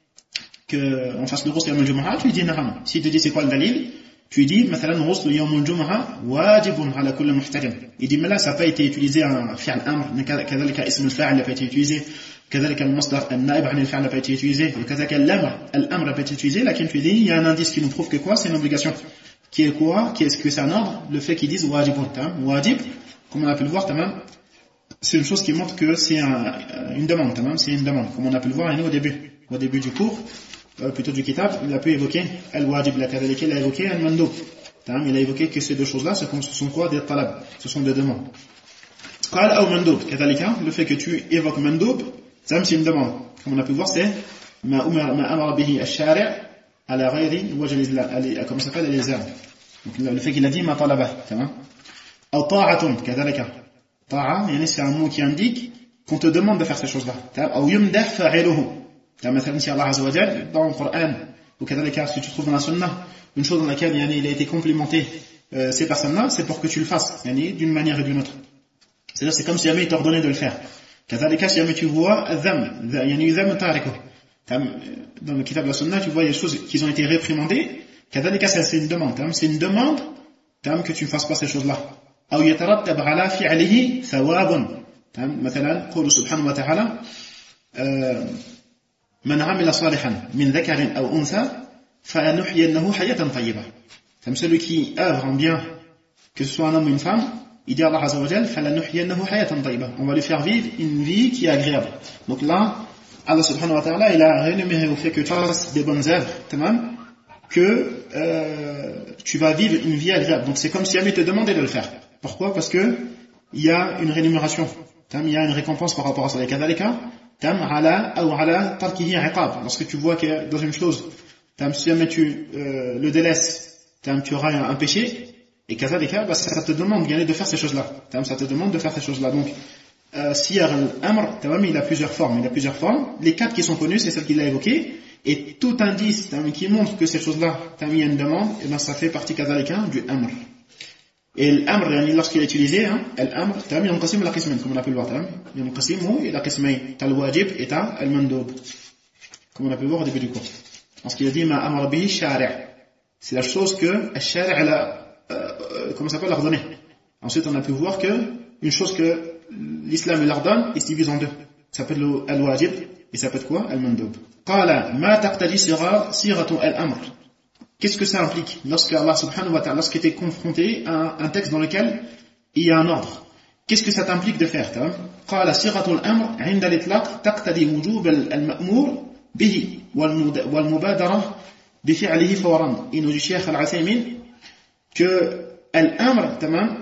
qu'on fasse le ghusl yawm al-jumu'ah, tu lui dis na'am. Si tu dis c'est quoi le dalil, tu lui dis مثلا ghusl yawm al-jumu'ah wajibun ala kulli muhtarim. Il dit mais là ça n'a pas été utilisé un fi'l amr, كذلك اسم الفاعل n'a pas été utilisé, كذلك المصدر النائب عن الفعل n'a pas été utilisé, وكذلك الامر n'a pas été utilisé. Là, tu lui dis il y a un indice qui nous prouve que quoi, c'est une obligation. Qui est quoi? Qui est-ce que c'est un ordre? Le fait qu'ils disent wajibun, wajib, comme on a pu le voir, c'est une chose qui montre que c'est une demande, c'est une demande, comme on a pu le voir au début du cours, plutôt du kitab, il a pu évoquer al-wajib, il a évoqué al-mandub. Il a évoqué que ces deux choses-là, ce sont quoi? Des talab, ce sont des demandes. Qal ou mandub, le fait que tu évoques mandub, c'est une demande. Comme on a pu le voir, c'est ma amara bihi al-shari' ala ghayri wajh comme ça s'appelle al-ilzam. Donc le fait qu'il a dit ma talaba, ou ta'atun, kadhalika. Ta'a, c'est un mot qui indique qu'on te demande de faire ces choses-là. Ou yumdah fa'iluhu. Si Allah Azza wa Jal, dans le Coran, ou kadhalika, si tu trouves dans la Sunna, une chose dans laquelle il a été complémenté ces personnes-là, c'est pour que tu le fasses, d'une manière et d'une autre. C'est-à-dire, c'est comme si jamais il t'ordonnait de le faire. Kadhalika, si jamais tu vois dham tariku. Dans le kitab de la Sunna, tu vois, il y a des choses qui ont été réprimandées. Kadhalika, c'est une demande. C'est une demande que tu ne fasses pas ces choses-là. أو يترتب على فعله ثواب. مثلا قول سبحانه وتعالى من عمل صالحا من ذكر أو أنثى فلنحيينه حياة طيبة. Celui qui œuvre en bien, que ce soit un homme ou une femme, il dit à Allah Azza wa Jal فلنحيينه حياة طيبة. On va lui faire vivre une vie qui est agréable. Donc là, Allah subhanahu wa ta'ala, il a rémunéré au fait que tu fasses des bonnes œuvres, que tu vas vivre une vie agréable. Donc c'est comme si jamais te demandait de le faire. Pourquoi? Parce que il y a une rémunération, il y a une récompense par rapport à ça. Lorsque tu vois que dans une chose, si jamais tu le délaisses, tu auras un péché, et ça te demande de faire ces choses-là. Ça te demande de faire ces choses-là. Donc, siyar al-amr, il a plusieurs formes. Les 4 qui sont connues, c'est celles qu'il a évoquées. Et tout indice qui montre que ces choses-là, il y a une demande, et bien ça fait partie du amr. Et l'amr, lorsqu'il est utilisé, l'amr, ينقسم إلى قسمين, comme on a pu le voir. ينقسم إلى قسمين, t'as le wajib et t'as le mandub, comme on a pu le voir au début du cours. Lorsqu'il a dit ma amara bihi shari', c'est la chose que le shari' comment ça s'appelle, ordonné. Ensuite, on a pu voir que une chose que l'islam l'ordonne, il se divise en deux. Ça s'appelle le wajib et ça peut être quoi? Le mandub. قال ما تقتضي صيغة الأمر. Qu'est-ce que ça implique lorsque Allah subhanahu wa ta'ala, lorsqu'il était confronté à un texte dans lequel il y a un ordre? Qu'est-ce que ça t'implique de faire? قال صيغة الأمر عند الإطلاق تقتضي وجوب المأمور به والمبادرة بفعله فورا. Il nous dit Cheikh Al-Athaymin que l'amr,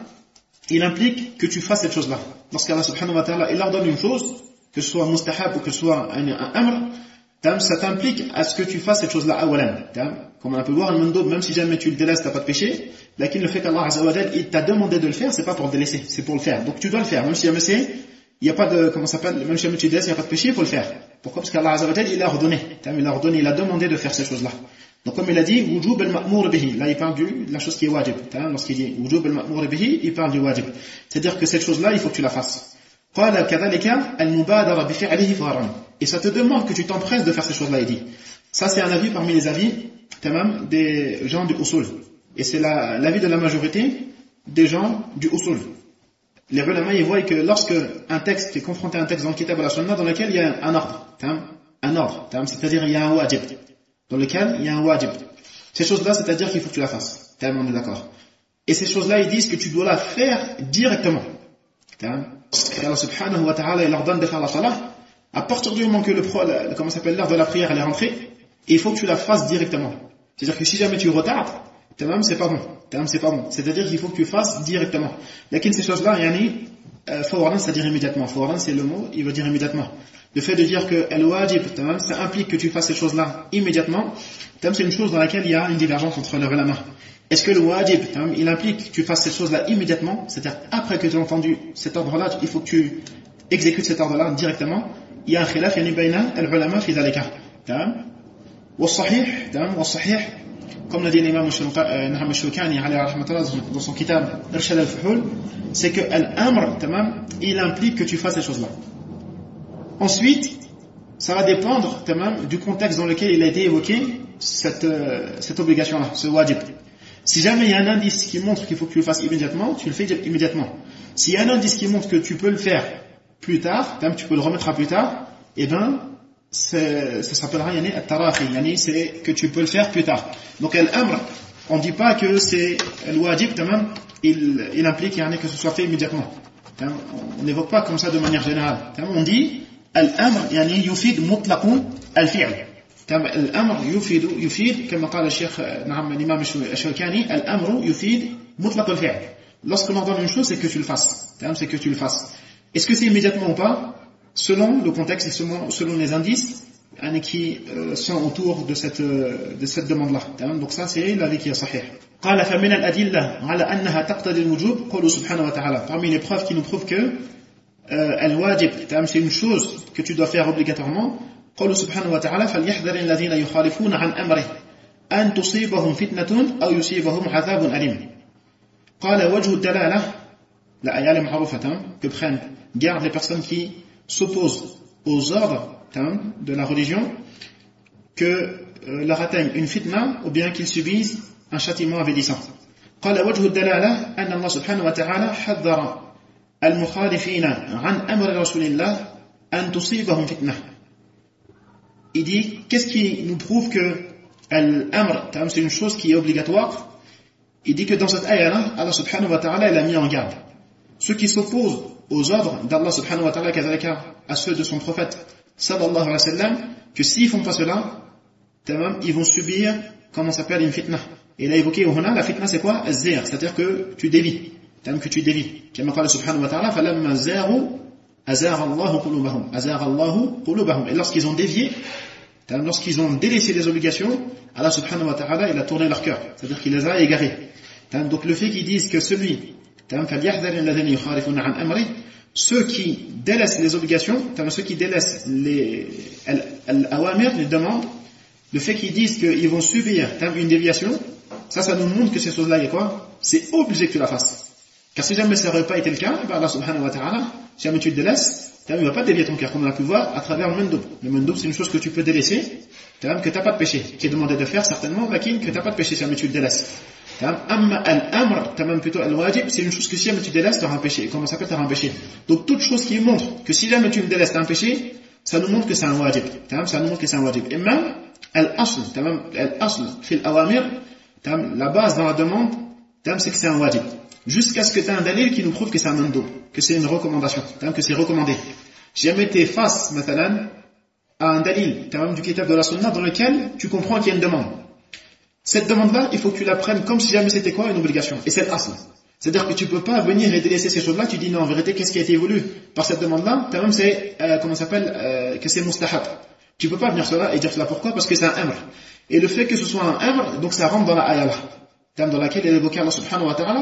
il implique que tu fasses cette chose-là. Lorsqu'Allah subhanahu wa ta'ala il ordonne une chose, que ce soit mustahab ou que ce soit un amr, ça t'implique à ce que tu fasses cette chose-là awalan. Comme on a pu le voir, le mandub, même si jamais tu le délaisses, t'as pas de péché. Là, le fait qu'Allah Azza wa Jal, il t'a demandé de le faire, c'est pas pour le délaisser, c'est pour le faire. Donc tu dois le faire, même si jamais il y a pas de, comment ça s'appelle, même si jamais tu le délaisses, il n'y a pas de péché, il faut le faire. Pourquoi? Parce qu'Allah Azza wa Jal, il a ordonné, il a demandé de faire ces choses-là. Donc comme il a dit, wujub al-ma'mur bihi, là il parle de la chose qui est wajib. Lorsqu'il dit wujub al-ma'mur bihi, il parle du wajib. C'est-à-dire que cette chose-là, il faut que tu la fasses. قال كذلك المبادرة بفعله فورا. Et ça te demande que tu t'empresses de faire ces choses-là, il dit. Ça c'est un avis parmi les avis des gens du usul. Et c'est l'avis de la majorité des gens du usul. Les ulama, ils voient que lorsque un texte est confronté à un texte dans le kitab ou la sunna dans lequel il y a un ordre, c'est-à-dire il y a un wajib, dans lequel il y a un wajib. Ces choses-là, c'est-à-dire qu'il faut que tu la fasses. On est d'accord. Et ces choses-là, ils disent que tu dois la faire directement. Allah subhanahu wa ta'ala, il ordonne de faire la salah. À partir du moment que l'heure de la prière elle est rentrée, il faut que tu la fasses directement. C'est-à-dire que si jamais tu retardes, c'est pas bon. C'est pas bon. C'est-à-dire qu'il faut que tu fasses directement. Lakin ces choses-là, fawran, c'est-à-dire immédiatement. Fawran, c'est le mot, il veut dire immédiatement. Le fait de dire que al-wajib, ça implique que tu fasses ces choses-là immédiatement, c'est une chose dans laquelle il y a une divergence entre les ulama. Est-ce que le wajib, il implique que tu fasses ces choses-là immédiatement, c'est-à-dire après que tu as entendu cet ordre-là, il faut que tu exécutes cet ordre-là directement. Il y a un khilaf, bayna al-ulama fi dhalika. والصحيح comme l'a dit l'imam al-Shawkani dans son kitab Irshad al-Fuhul, c'est que al-amr, il implique que tu fasses ces choses-là. Ensuite, ça va dépendre du contexte dans lequel il a été évoqué cette obligation-là, ce wajib. Si jamais il y a un indice qui montre qu'il faut que tu le fasses immédiatement, tu le fais immédiatement. S'il y a un indice qui montre que tu peux le faire plus tard, tu peux le remettre à plus tard, ça s'appellera at-tarahi, c'est que tu peux le faire plus tard. Donc al-amr, on ne dit pas que c'est le wajib, il implique que ce soit fait immédiatement. On n'évoque pas comme ça de manière générale. On dit al-amr yufid mutlaqun al-fi'l. الأمر يفيد كما قال الشيخ الإمام الشوكاني الأمر يفيد مطلق الفعل. Lorsqu'on ordonne une chose, c'est que tu le fasses. C'est que tu le fasses. Est-ce que c'est immédiatement ou pas? Selon le contexte et selon les indices qui sont autour de cette demande-là. Donc ça, c'est l'avis qui est sahih. قال فمن الأدلة على أنها تقتضي الوجوب قوله سبحانه وتعالى. Parmi les preuves qui nous prouvent que al-wajib, c'est une chose que tu dois faire obligatoirement. قوله سبحانه وتعالى فليحذر الذين يخالفون عن أمره أن تصيبهم فتنة أو يصيبهم عذاب أليم. قال وجه الدلالة la ayah est معروفة que prennent garde les personnes qui s'opposent aux ordres de la religion que leur atteigne une fitna ou bien qu'ils subissent un châtiment avilissant. قال وجه الدلالة أن الله سبحانه وتعالى حذر المخالفين عن أمر رسول الله أن تصيبهم فتنة. Il dit, qu'est-ce qui nous prouve que l'amr, c'est une chose qui est obligatoire? Il dit que dans cette ayah-là, Allah subhanahu wa ta'ala, il a mis en garde ceux qui s'opposent aux ordres d'Allah subhanahu wa ta'ala, à ceux de son prophète sallallahu alayhi wa sallam, que s'ils font pas cela, ils vont subir, comment ça s'appelle, une fitna. Et il a évoqué au hona, la fitna c'est quoi? Az-zir, c'est-à-dire que tu dévis. Que tu dévis. Comme Allah subhanahu wa ta'ala, falamma zaru azara Allahu qulubahum. Et lorsqu'ils ont dévié, lorsqu'ils ont délaissé les obligations, Allah subhanahu wa ta'ala, il a tourné leur cœur, c'est-à-dire qu'il les a égarés. Donc le fait qu'ils disent que ceux qui délaissent les obligations, ceux qui délaissent les awamir, les demandes, le fait qu'ils disent qu'ils vont subir une déviation, ça nous montre que ces choses-là, il y a quoi? C'est obligé que tu la fasses. Car si jamais ça n'aurait pas été le cas, Allah subhanahu wa ta'ala, si jamais tu te délaisses, il ne va pas dévier ton cœur, comme on a pu voir à travers le mandoub. Le mandoub, c'est une chose que tu peux délaisser, que tu n'as pas de péché, qui est demandé de faire certainement, mais que tu n'as pas de péché si jamais tu te délaisses. Amma al-amr, plutôt al-wajib, c'est une chose que si jamais tu te délaisses, tu auras un péché. Comment ça s'appelle, tu auras un péché? Donc toute chose qui montre que si jamais tu me délaisses, tu as un péché, ça nous montre que c'est un wajib. Ça nous montre que c'est un wajib. Et même al-asl, fil awamir, la base dans la demande, c'est que c'est un wajib. Jusqu'à ce que tu aies un dalil qui nous prouve que c'est un mandoub, que c'est une recommandation, que c'est recommandé. Si jamais tu es face, à un dalil, du kitab de la sunna, dans lequel tu comprends qu'il y a une demande. Cette demande-là, il faut que tu la prennes comme si jamais c'était quoi? Une obligation. Et c'est l'asl. C'est-à-dire que tu peux pas venir et délaisser ces choses-là, tu dis non, en vérité, qu'est-ce qui a été voulu par cette demande-là? C'est, que c'est mustahab. Tu peux pas venir cela et dire cela. Pourquoi? Parce que c'est un amr. Et le fait que ce soit un amr, donc ça rentre dans la ayah-là. Dans laquelle il évoque Allah subhanahu wa ta'ala,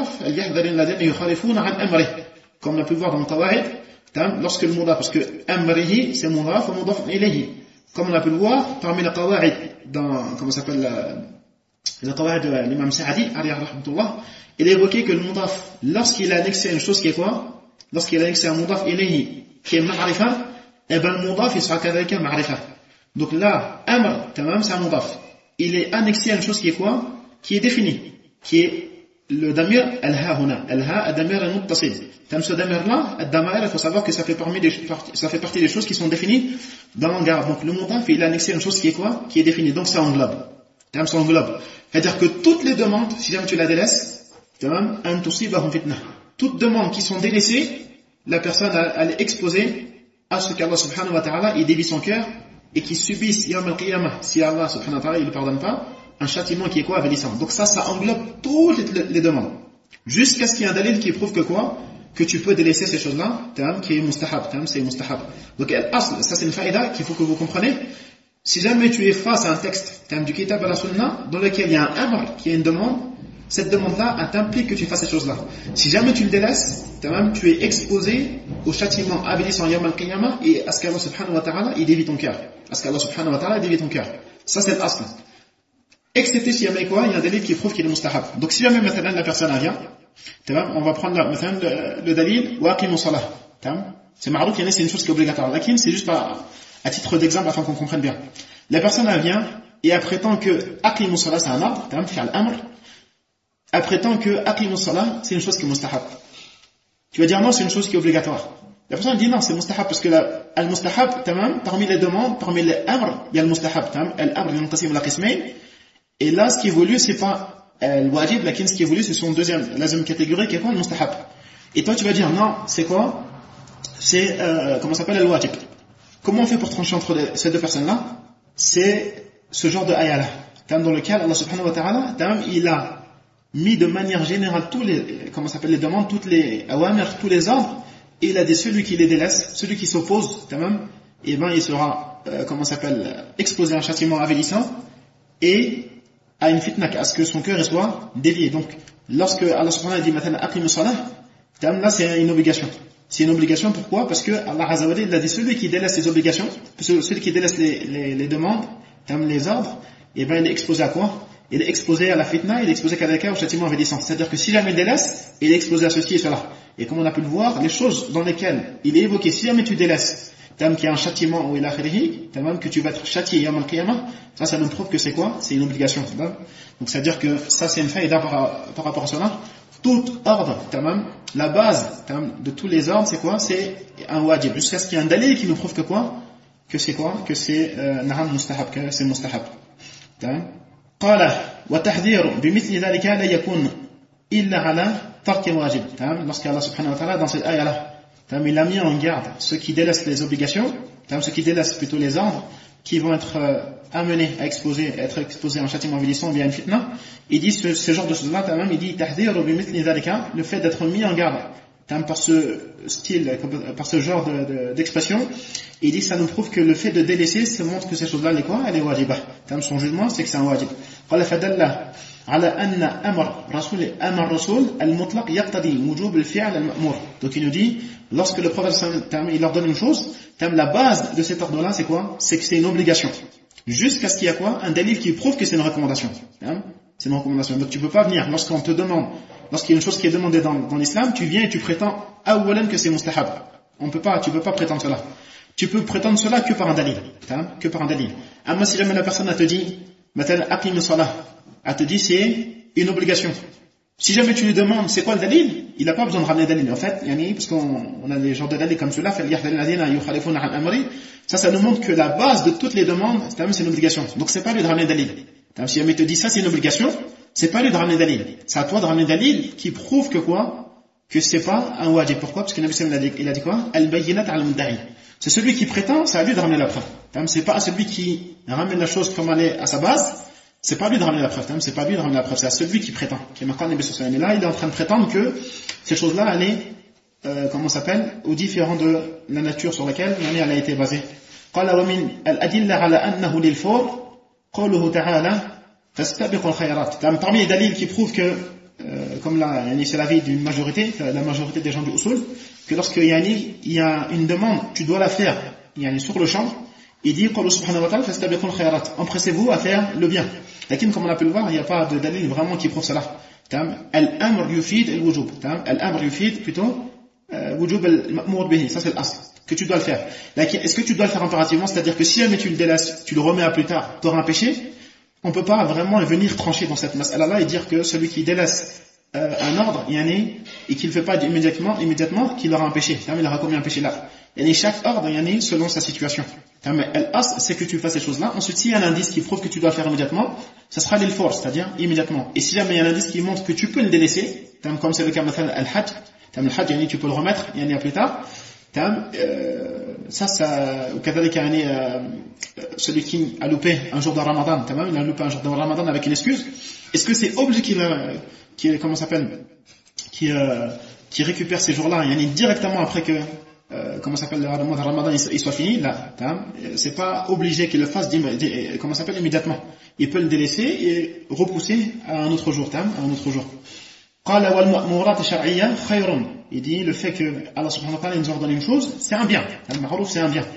comme on a pu voir dans le Qawa'id, lorsque le mudaf, parce que amrihi, c'est mudaf, mudaf ilayhi. Comme on a pu le voir, parmi les Qawa'id, dans, comment ça s'appelle, le Qawa'id de l'imam Sa'adi, il a évoqué que le mudaf, lorsqu'il a annexé une chose qui est quoi? Lorsqu'il a annexé un mudaf ilayhi, qui est ma'rifa, et ben le mudaf, il sera kadhalika ma'rifa. Donc là, amr, c'est un mudaf. Il est annexé à une chose qui est quoi? Qui est définie. Qui est le damir al-ha huna. Al-ha, al-damir al-muttasil. Ce damir-là, al-damir, il faut savoir que ça fait partie des choses qui sont définies dans le langage. Donc le mudaf, il a annexé une chose qui est quoi? Qui est définie. Donc ça englobe. Ça englobe. C'est-à-dire que toutes les demandes, si jamais tu la délaisses, an tusibahum fitna. Toutes demandes qui sont délaissées, la personne elle est exposée à ce qu'Allah subhanahu wa ta'ala, il dévie son cœur et qui subisse yawm al-qiyamah. Si Allah subhanahu wa ta'ala, il ne pardonne pas, un châtiment qui est quoi, avilissant. Donc ça englobe toutes les demandes. Jusqu'à ce qu'il y ait un dalil qui prouve que quoi, que tu peux délaisser ces choses-là, qui est mustahab, c'est mustahab. Donc ça c'est une faïda qu'il faut que vous compreniez. Si jamais tu es face à un texte du kitab à la sunna, dans lequel il y a un amr, qui est une demande, cette demande-là t'implique que tu fasses ces choses-là. Si jamais tu le délaisses, tu es exposé au châtiment avilissant yawm al-qiyamah et à ce qu'Allah subhanahu wa ta'ala il dévie ton cœur. Ça c'est l'asl. Excepté si jamais quoi, il y a un dalil qui prouve qu'il est mustahab. Donc si jamais maintenant la personne vient, on va prendre le dalil wa aqimu salah. C'est marouf, c'est une chose qui est obligatoire. Lakin c'est juste à titre d'exemple afin qu'on comprenne bien. La personne vient et elle prétend que aqimu salah c'est un ordre, fi'al amr. Elle prétend que aqimu salah c'est une chose qui est mustahab. Tu vas dire non, c'est une chose qui est obligatoire. La personne dit non, c'est mustahab parce que al-mustahab, parmi les demandes, parmi les amr, il y a le mustahab, al-amr yanqasim ala qismayn. Et là, ce qui évolue, c'est pas le wajib, lakin ce qui évolue, c'est son la deuxième catégorie qui est quoi, le mustahab. Et toi, tu vas dire non, c'est quoi? C'est comment ça s'appelle, le wajib. Comment on fait pour trancher entre ces deux personnes-là? C'est ce genre de ayah-là, dans lequel Allah subhanahu wa ta'ala, il a mis de manière générale tous les, comment ça s'appelle, les demandes, toutes les awamir, tous les ordres, et il a dit celui qui les délaisse, celui qui s'oppose, et ben il sera, comment ça s'appelle, exposé à un châtiment avilissant, et à une fitna, à ce que son cœur soit dévié. Donc, lorsque Allah subhanahu wa ta'ala dit maintenant aqimu salah, là c'est une obligation. C'est une obligation, pourquoi? Parce que Allah azza wa jalla, il a dit celui qui délaisse les obligations, celui qui délaisse les demandes, les ordres, et ben il est exposé à quoi? Il est exposé à la fitna, il est exposé au châtiment avilissant. C'est-à-dire que si jamais il délaisse, il est exposé à ceci et cela. Et comme on a pu le voir, les choses dans lesquelles il est évoqué, si jamais tu délaisses, qu'il y a un châtiment ou il a que tu vas être châtié yawm al-qiyamah, ça nous prouve que c'est quoi? C'est une obligation. Donc c'est-à-dire que ça c'est une faïda par rapport à cela. Tout ordre, la base de tous les ordres, c'est quoi? C'est un wajib. Jusqu'à ce qu'il y ait un dalil qui nous prouve que quoi? Que c'est quoi? Que c'est na'am mustahab, que c'est mustahab. قال وتحذير بمثل ذلك لا يكون إلا على ترك الواجب. Lorsqu'Allah subhanahu wa ta'ala dans cette ayah-là, il a mis en garde ceux qui délaissent les obligations, ceux qui délaissent plutôt les ordres, qui vont être amenés à être exposés à un châtiment avilissant via une fitna. Il dit ce genre de choses-là, il dit تحذير بمثل ذلك, le fait d'être mis en garde par ce style, par ce genre d'expression, il dit que ça nous prouve que le fait de délaisser, ça montre que ces choses-là, elle est quoi? Elle est wajibah. Son jugement, c'est que c'est un wajib. قال فدل على أن أمر رسول المطلق يقتضي وجوب الفعل المأمور. Donc il nous dit, lorsque le prophète il ordonne une chose, la base de cet ordre-là, c'est quoi? C'est que c'est une obligation. Jusqu'à ce qu'il y a quoi? Un dalil qui prouve que c'est une recommandation. C'est une recommandation. Donc tu peux pas venir, lorsqu'on te demande, lorsqu'il y a une chose qui est demandée dans l'islam, tu viens et tu prétends awalan que c'est mustahab. Tu peux pas prétendre cela. Tu peux prétendre cela que par un dalil. Que par un dalil. Amma si jamais la personne te dit, aqim salah, elle te dit c'est une obligation. Si jamais tu lui demandes c'est quoi le dalil, il n'a pas besoin de ramener le dalil. En fait, parce qu'on a des genres de dalil comme cela, ça nous montre que la base de toutes les demandes, c'est une obligation. Donc c'est pas lui de ramener le dalil. Si jamais il te dit ça c'est une obligation, c'est pas lui de ramener le dalil. C'est à toi de ramener le dalil qui prouve que quoi? Que c'est pas un wajib. Pourquoi? Parce que Nabi sallallahu alayhi wa sallam il a dit quoi? Al-bayyinat al-mudda'i. C'est celui qui prétend, c'est à lui de ramener la preuve. C'est pas à celui qui ramène la chose comme elle est à sa base, c'est pas lui de ramener la preuve. C'est pas lui de ramener la preuve, c'est à celui qui prétend. Qui est marqué Nabi sallallahu alayhi wa sallam. Et là, il est en train de prétendre que ces choses-là, elle est, comment ça s'appelle? Au différent de la nature sur laquelle elle a été basée. قال ومن الأدلة على أنه للفور قوله تعالى فاستبقوا الخيرات. Parmi les dalils qui prouvent que comme là, c'est l'avis d'une majorité, la majorité des gens du usul, que lorsqu'il y a une demande, tu dois la faire sur le champ. Il dit قوله سبحانه وتعالى فاستبقوا الخيرات. Empressez-vous à faire le bien. Lakin comme on a pu le voir, il n'y a pas de dalil vraiment qui prouve cela. Al-amr yufid al-wujub. Al-amr yufid plutôt wujub al-ma'mur bihi. Ça c'est l'asl. Que tu dois le faire. Est-ce que tu dois le faire impérativement? C'est-à-dire que si jamais tu le délaisses, tu le remets à plus tard, tu auras un péché. On ne peut pas vraiment venir trancher dans cette mas'ala-là et dire que celui qui délaisse un ordre, et qu'il ne le fait pas immédiatement, qu'il aura un péché. Il aura commis un péché là. Chaque ordre, selon sa situation. L'as, c'est que tu fasses ces choses-là. Ensuite, s'il y a un indice qui prouve que tu dois le faire immédiatement, ça sera l'il-for, c'est-à-dire immédiatement. Et si jamais il y a un indice qui montre que tu peux le délaisser, comme c'est le cas de al-hajj, tu peux le remettre, à plus tard, celui qui a loupé un jour de Ramadan, il a loupé un jour de Ramadan avec une excuse, est-ce que c'est obligé qui récupère ces jours-là directement après que le mois de Ramadan il soit fini? Là, c'est pas obligé qu'il le fasse immédiatement. Il peut le délaisser et repousser à un autre jour, il dit le fait que Allah subhanahu wa ta'ala nous ordonne une chose, c'est un bien. Al-ma'ruf, c'est un bien.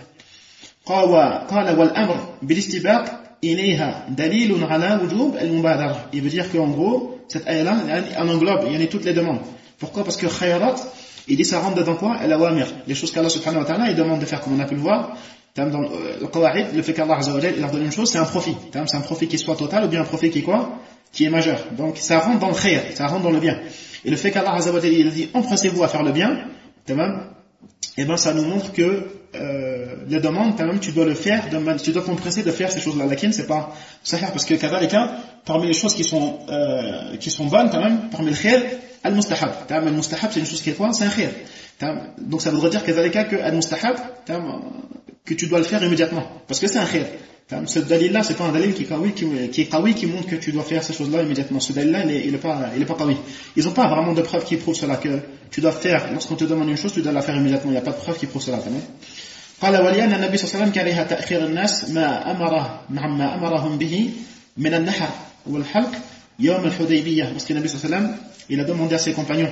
Il veut dire qu'en gros, cette ayah-là, elle englobe, il y en a toutes les demandes. Pourquoi? Parce que khayrat, il dit ça rentre dedans quoi? Al-awamir. Les choses qu'Allah subhanahu wa ta'ala, il demande de faire, comme on a pu le voir. Dans le qawa'id, le fait qu'Allah azza wa jalla, il ordonne une chose, c'est un profit. C'est un profit qui soit total ou bien un profit qui est quoi? Qui est majeur. Donc ça rentre dans le khayr, ça rentre dans le bien. Et le fait qu'Allah azza wa jalla, il a dit empressez-vous à faire le bien, et ben ça nous montre que les demandes, tu dois le faire, tu dois t'empresser de faire ces choses-là. Lakin, c'est pas ça faire parce que kadhalika, parmi les choses qui sont bonnes, parmi le khayr, al-mustahab. Al-mustahab, c'est une chose qui est quoi? C'est un khayr. Donc ça voudrait dire kadhalika que al-mustahab, que tu dois le faire immédiatement, parce que c'est un khayr. Ce dalil-là, c'est pas un dalil qui est qawi, qui montre que tu dois faire ces choses-là immédiatement. Ce dalil-là, il est pas qawi. Ils ont pas vraiment de preuve qui prouve cela, que tu dois faire, lorsqu'on te demande une chose, tu dois la faire immédiatement. Il n'y a pas de preuve qui prouve cela. قال ولأن النبي صلى الله عليه وسلم كره تأخير الناس ما أمرهم به من النحر والحلق يوم الحديبية. Parce que le Nabi صلى الله عليه وسلم, il a demandé à ses compagnons,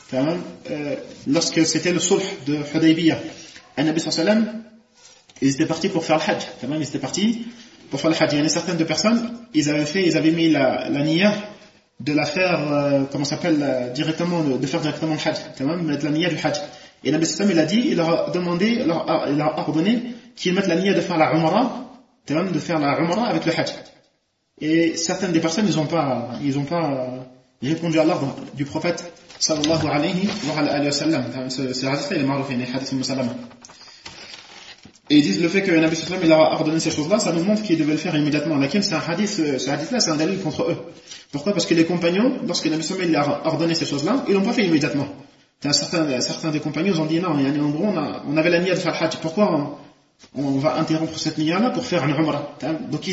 lorsque c'était le sulh de Hudaybiyah, le Nabi صلى الله عليه وسلم, ils étaient partis pour faire le hajj. Ils étaient partis pour faire le hajj. Il y en a certaines de personnes, ils avaient mis la niyya de la faire, directement, de faire directement le hajj. Mettre la niyya du hajj. Et Nabi sallam, il a dit, il leur a demandé, il leur a ordonné qu'ils mettent la niyya de faire la umrah, avec le hajj. Et certaines des personnes, ils n'ont pas répondu à l'ordre du prophète sallallahu alayhi wa sallam. Ce hadith-là, il est marruf, il est hadith musalama. Et ils disent le fait que Nabi sallam, il leur a ordonné ces choses-là, ça nous montre qu'ils devaient le faire immédiatement. Lakin, ce hadith-là, c'est un dalil contre eux. Pourquoi? Parce que les compagnons, lorsque Nabi sallam, il leur a ordonné ces choses-là, ils l'ont pas fait immédiatement. Certains des compagnons ont dit non, en gros on avait la niyya de faire le hajj, pourquoi on va interrompre cette niyya là pour faire une umrah? Donc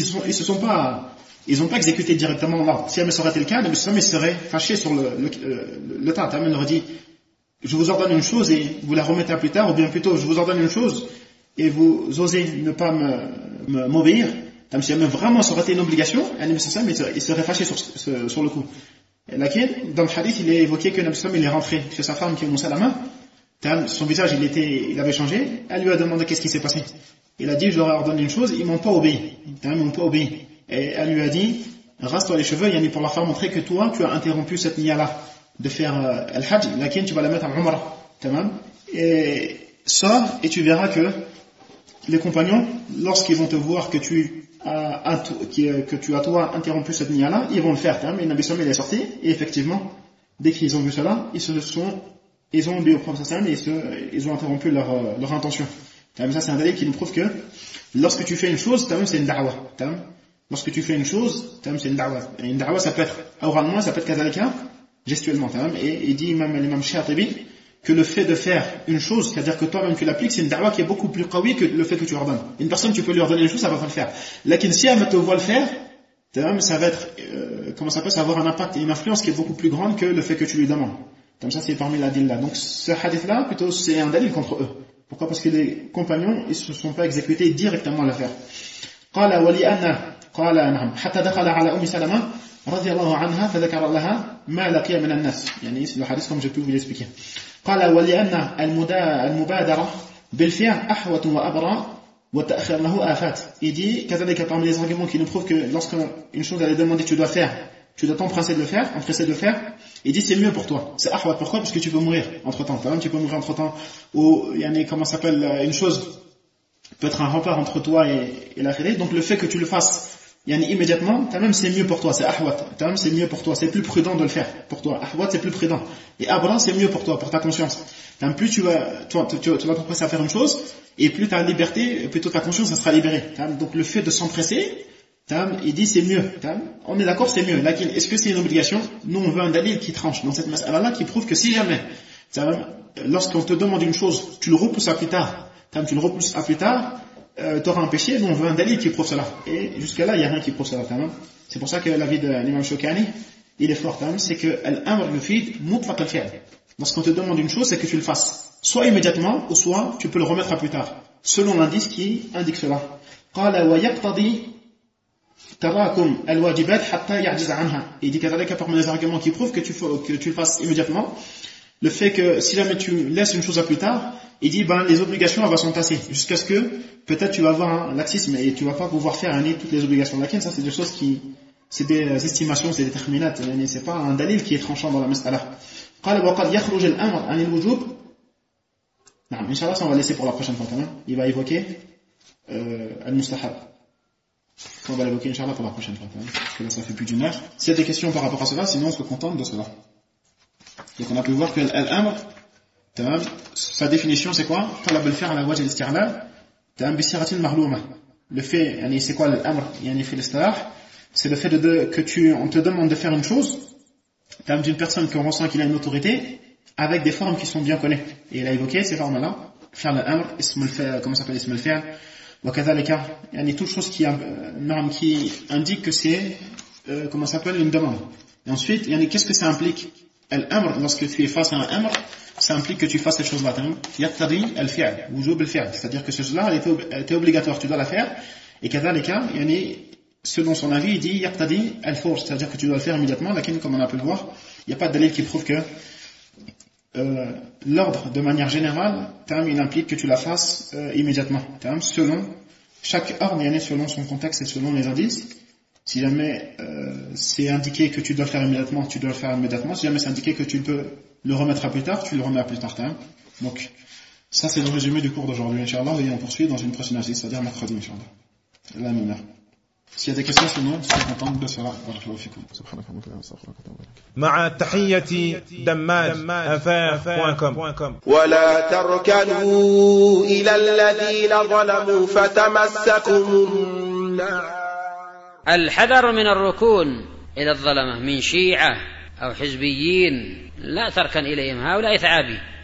ils n'ont pas exécuté directement l'ordre. Si ça aurait été le cas, Nabi sallam, il serait fâché sur le tas. Il leur dit je vous ordonne une chose et vous la remettez à plus tard, ou bien plutôt je vous ordonne une chose et vous osez ne pas m'obéir. Si vraiment ça aurait été une obligation, Nabi sallam, il serait fâché sur le coup. Lakin, dans le hadith, il est évoqué que Nabi sallam, il est rentré chez sa femme qui est Umm Salama. Son visage, il avait changé. Elle lui a demandé qu'est-ce qui s'est passé. Il a dit, je leur ai ordonné une chose, ils m'ont pas obéi. Et elle lui a dit, rase-toi les cheveux, pour leur faire montrer que toi, tu as interrompu cette niyya-là de faire al-hajj, lakin tu vas la mettre en umrah. Et sors, et tu verras que les compagnons, lorsqu'ils vont te voir que tu as toi interrompu cette niyya-là, ils vont le faire. Mais Nabi sallam, il est sorti, et effectivement, dès qu'ils ont vu cela, ils ont obéi au prophète sallam, et ils ont interrompu leur intention. Ça, c'est un dalil qui nous prouve que lorsque tu fais une chose, c'est une da'wa. Lorsque tu fais une chose, c'est une da'wa. Et une da'wa, ça peut être oralement, ça peut être kazalika, gestuellement. Et il dit même l'imam Shatibi que le fait de faire une chose, c'est-à-dire que toi-même tu l'appliques, c'est une da'wa qui est beaucoup plus qawi que le fait que tu ordonnes. Une personne, tu peux lui ordonner une chose, ça va pas le faire. Lakin si elle te voit le faire, ça va être, ça va avoir un impact et une influence qui est beaucoup plus grande que le fait que tu lui demandes. Comme ça, c'est parmi la dalil là. Donc ce hadith-là, plutôt, c'est un dalil contre eux. Pourquoi? Parce que les compagnons, ils se sont pas exécutés directement à l'affaire. حتى دخل على أم سلمة رضي الله عنها فذكر لها ما لقي من الناس. c'est le hadith comme je peux vous l'expliquer. قال ولأن المبادرة بالفعل أحوط وأبرى والتأخير له آفات. Il dit كذلك parmi les arguments qui nous prouvent que lorsqu'une chose elle est demandée, tu dois t'empresser de le faire. Il dit c'est mieux pour toi. C'est ahwat. Pourquoi? Parce que tu peux mourir entre-temps. Tu peux mourir entre-temps. Ou une chose peut être un rempart entre toi et l'akhirah. Donc le fait que tu le fasses immédiatement, c'est mieux pour toi, c'est ahwat. C'est mieux pour toi, c'est plus prudent de le faire pour toi. Ahwat, c'est plus prudent. Et abra, c'est mieux pour toi, pour ta conscience. Plus tu vas t'empresser à faire une chose, et plus ta liberté, plutôt ta conscience, ça sera libérée. Donc le fait de s'empresser, il dit c'est mieux. On est d'accord, c'est mieux. Là, est-ce que c'est une obligation? Nous, on veut un dalil qui tranche dans cette mas'ala-là, qui prouve que si jamais, lorsqu'on te demande une chose, tu le repousses à plus tard, Quand tu le repousses à plus tard, tu auras un péché, donc on veut un dalil qui prouve cela. Et jusqu'à là, il n'y a rien qui prouve cela. C'est pour ça que l'avis de l'imam Shawkani, il est fort, c'est que al-amr yufid mutlaq al-fi'l. Lorsqu'on te demande une chose, c'est que tu le fasses, soit immédiatement, ou soit tu peux le remettre à plus tard, selon l'indice qui indique cela. قال ويقتضي تراكم الواجبات حتى يعجز عنها. Il dit qu'il y a parmi les arguments qui prouvent que tu le fasses immédiatement, le fait que si jamais tu laisses une chose à plus tard, il dit les obligations elles vont s'entasser jusqu'à ce que peut-être tu vas avoir un laxisme et tu vas pas pouvoir faire toutes les obligations. Laquelle ça c'est des choses qui c'est des estimations, c'est des déterminats, c'est pas un dalil qui est tranchant dans la mas'ala. قال وقد يخرج الأمر عن الوجوب. نعم إن شاء الله ça on va laisser pour la prochaine fois quand même. Il va évoquer al-mustahab. On va l'évoquer Inch'Allah pour la prochaine fois, parce que là ça fait plus d'une heure. S'il y a des questions par rapport à cela, sinon on se contente de cela. Donc on a pu voir que l'amr, sa définition c'est quoi? Talab al-fi'l ala wajh al-isti'mal, bi siratin maghlouma. Le fait, c'est quoi l'amr? Fait l'istilah, c'est le fait on te demande de faire une chose, d'une personne qu'on ressent qu'il a une autorité, avec des formes qui sont bien connues. Et il a évoqué ces formes-là. Faire l'amr, comment ça s'appelle ism al-fi'l? Toute chose qui indique que c'est comment ça s'appelle une demande. Et ensuite, qu'est-ce que ça implique? L'amr, lorsque tu es face à un amr, ça implique que tu fasses cette chose-là. Yaqtadi al-fi'l, wujub al-fi'l, c'est-à-dire que cette chose-là, elle est obligatoire, tu dois la faire. Et kadhalika, selon son avis, il dit yaqtadi al-fawr, c'est-à-dire que tu dois le faire immédiatement. Lakin, comme on a pu le voir, il n'y a pas de dalil qui prouve que l'ordre, de manière générale, il implique que tu la fasses immédiatement. Selon chaque ordre, selon son contexte et selon les indices. Si jamais c'est indiqué que tu dois le faire immédiatement, tu dois le faire immédiatement. Si jamais c'est indiqué que tu peux le remettre à plus tard, tu le remets à plus tard. Donc, ça c'est le résumé du cours d'aujourd'hui, Inch'Allah, et on poursuit dans une prochaine assiette, c'est-à-dire mercredi, Inch'Allah. La mineur. S'il y a des questions, sinon, je suis content de cela. مع تحية دماج@affaires.com. ولا تركنوا إلى الذين ظلموا فتمسكم النار. الحذر من الركون إلى الظلمة من شيعة أو حزبيين، لا تركن إليهم، هؤلاء ثعابي.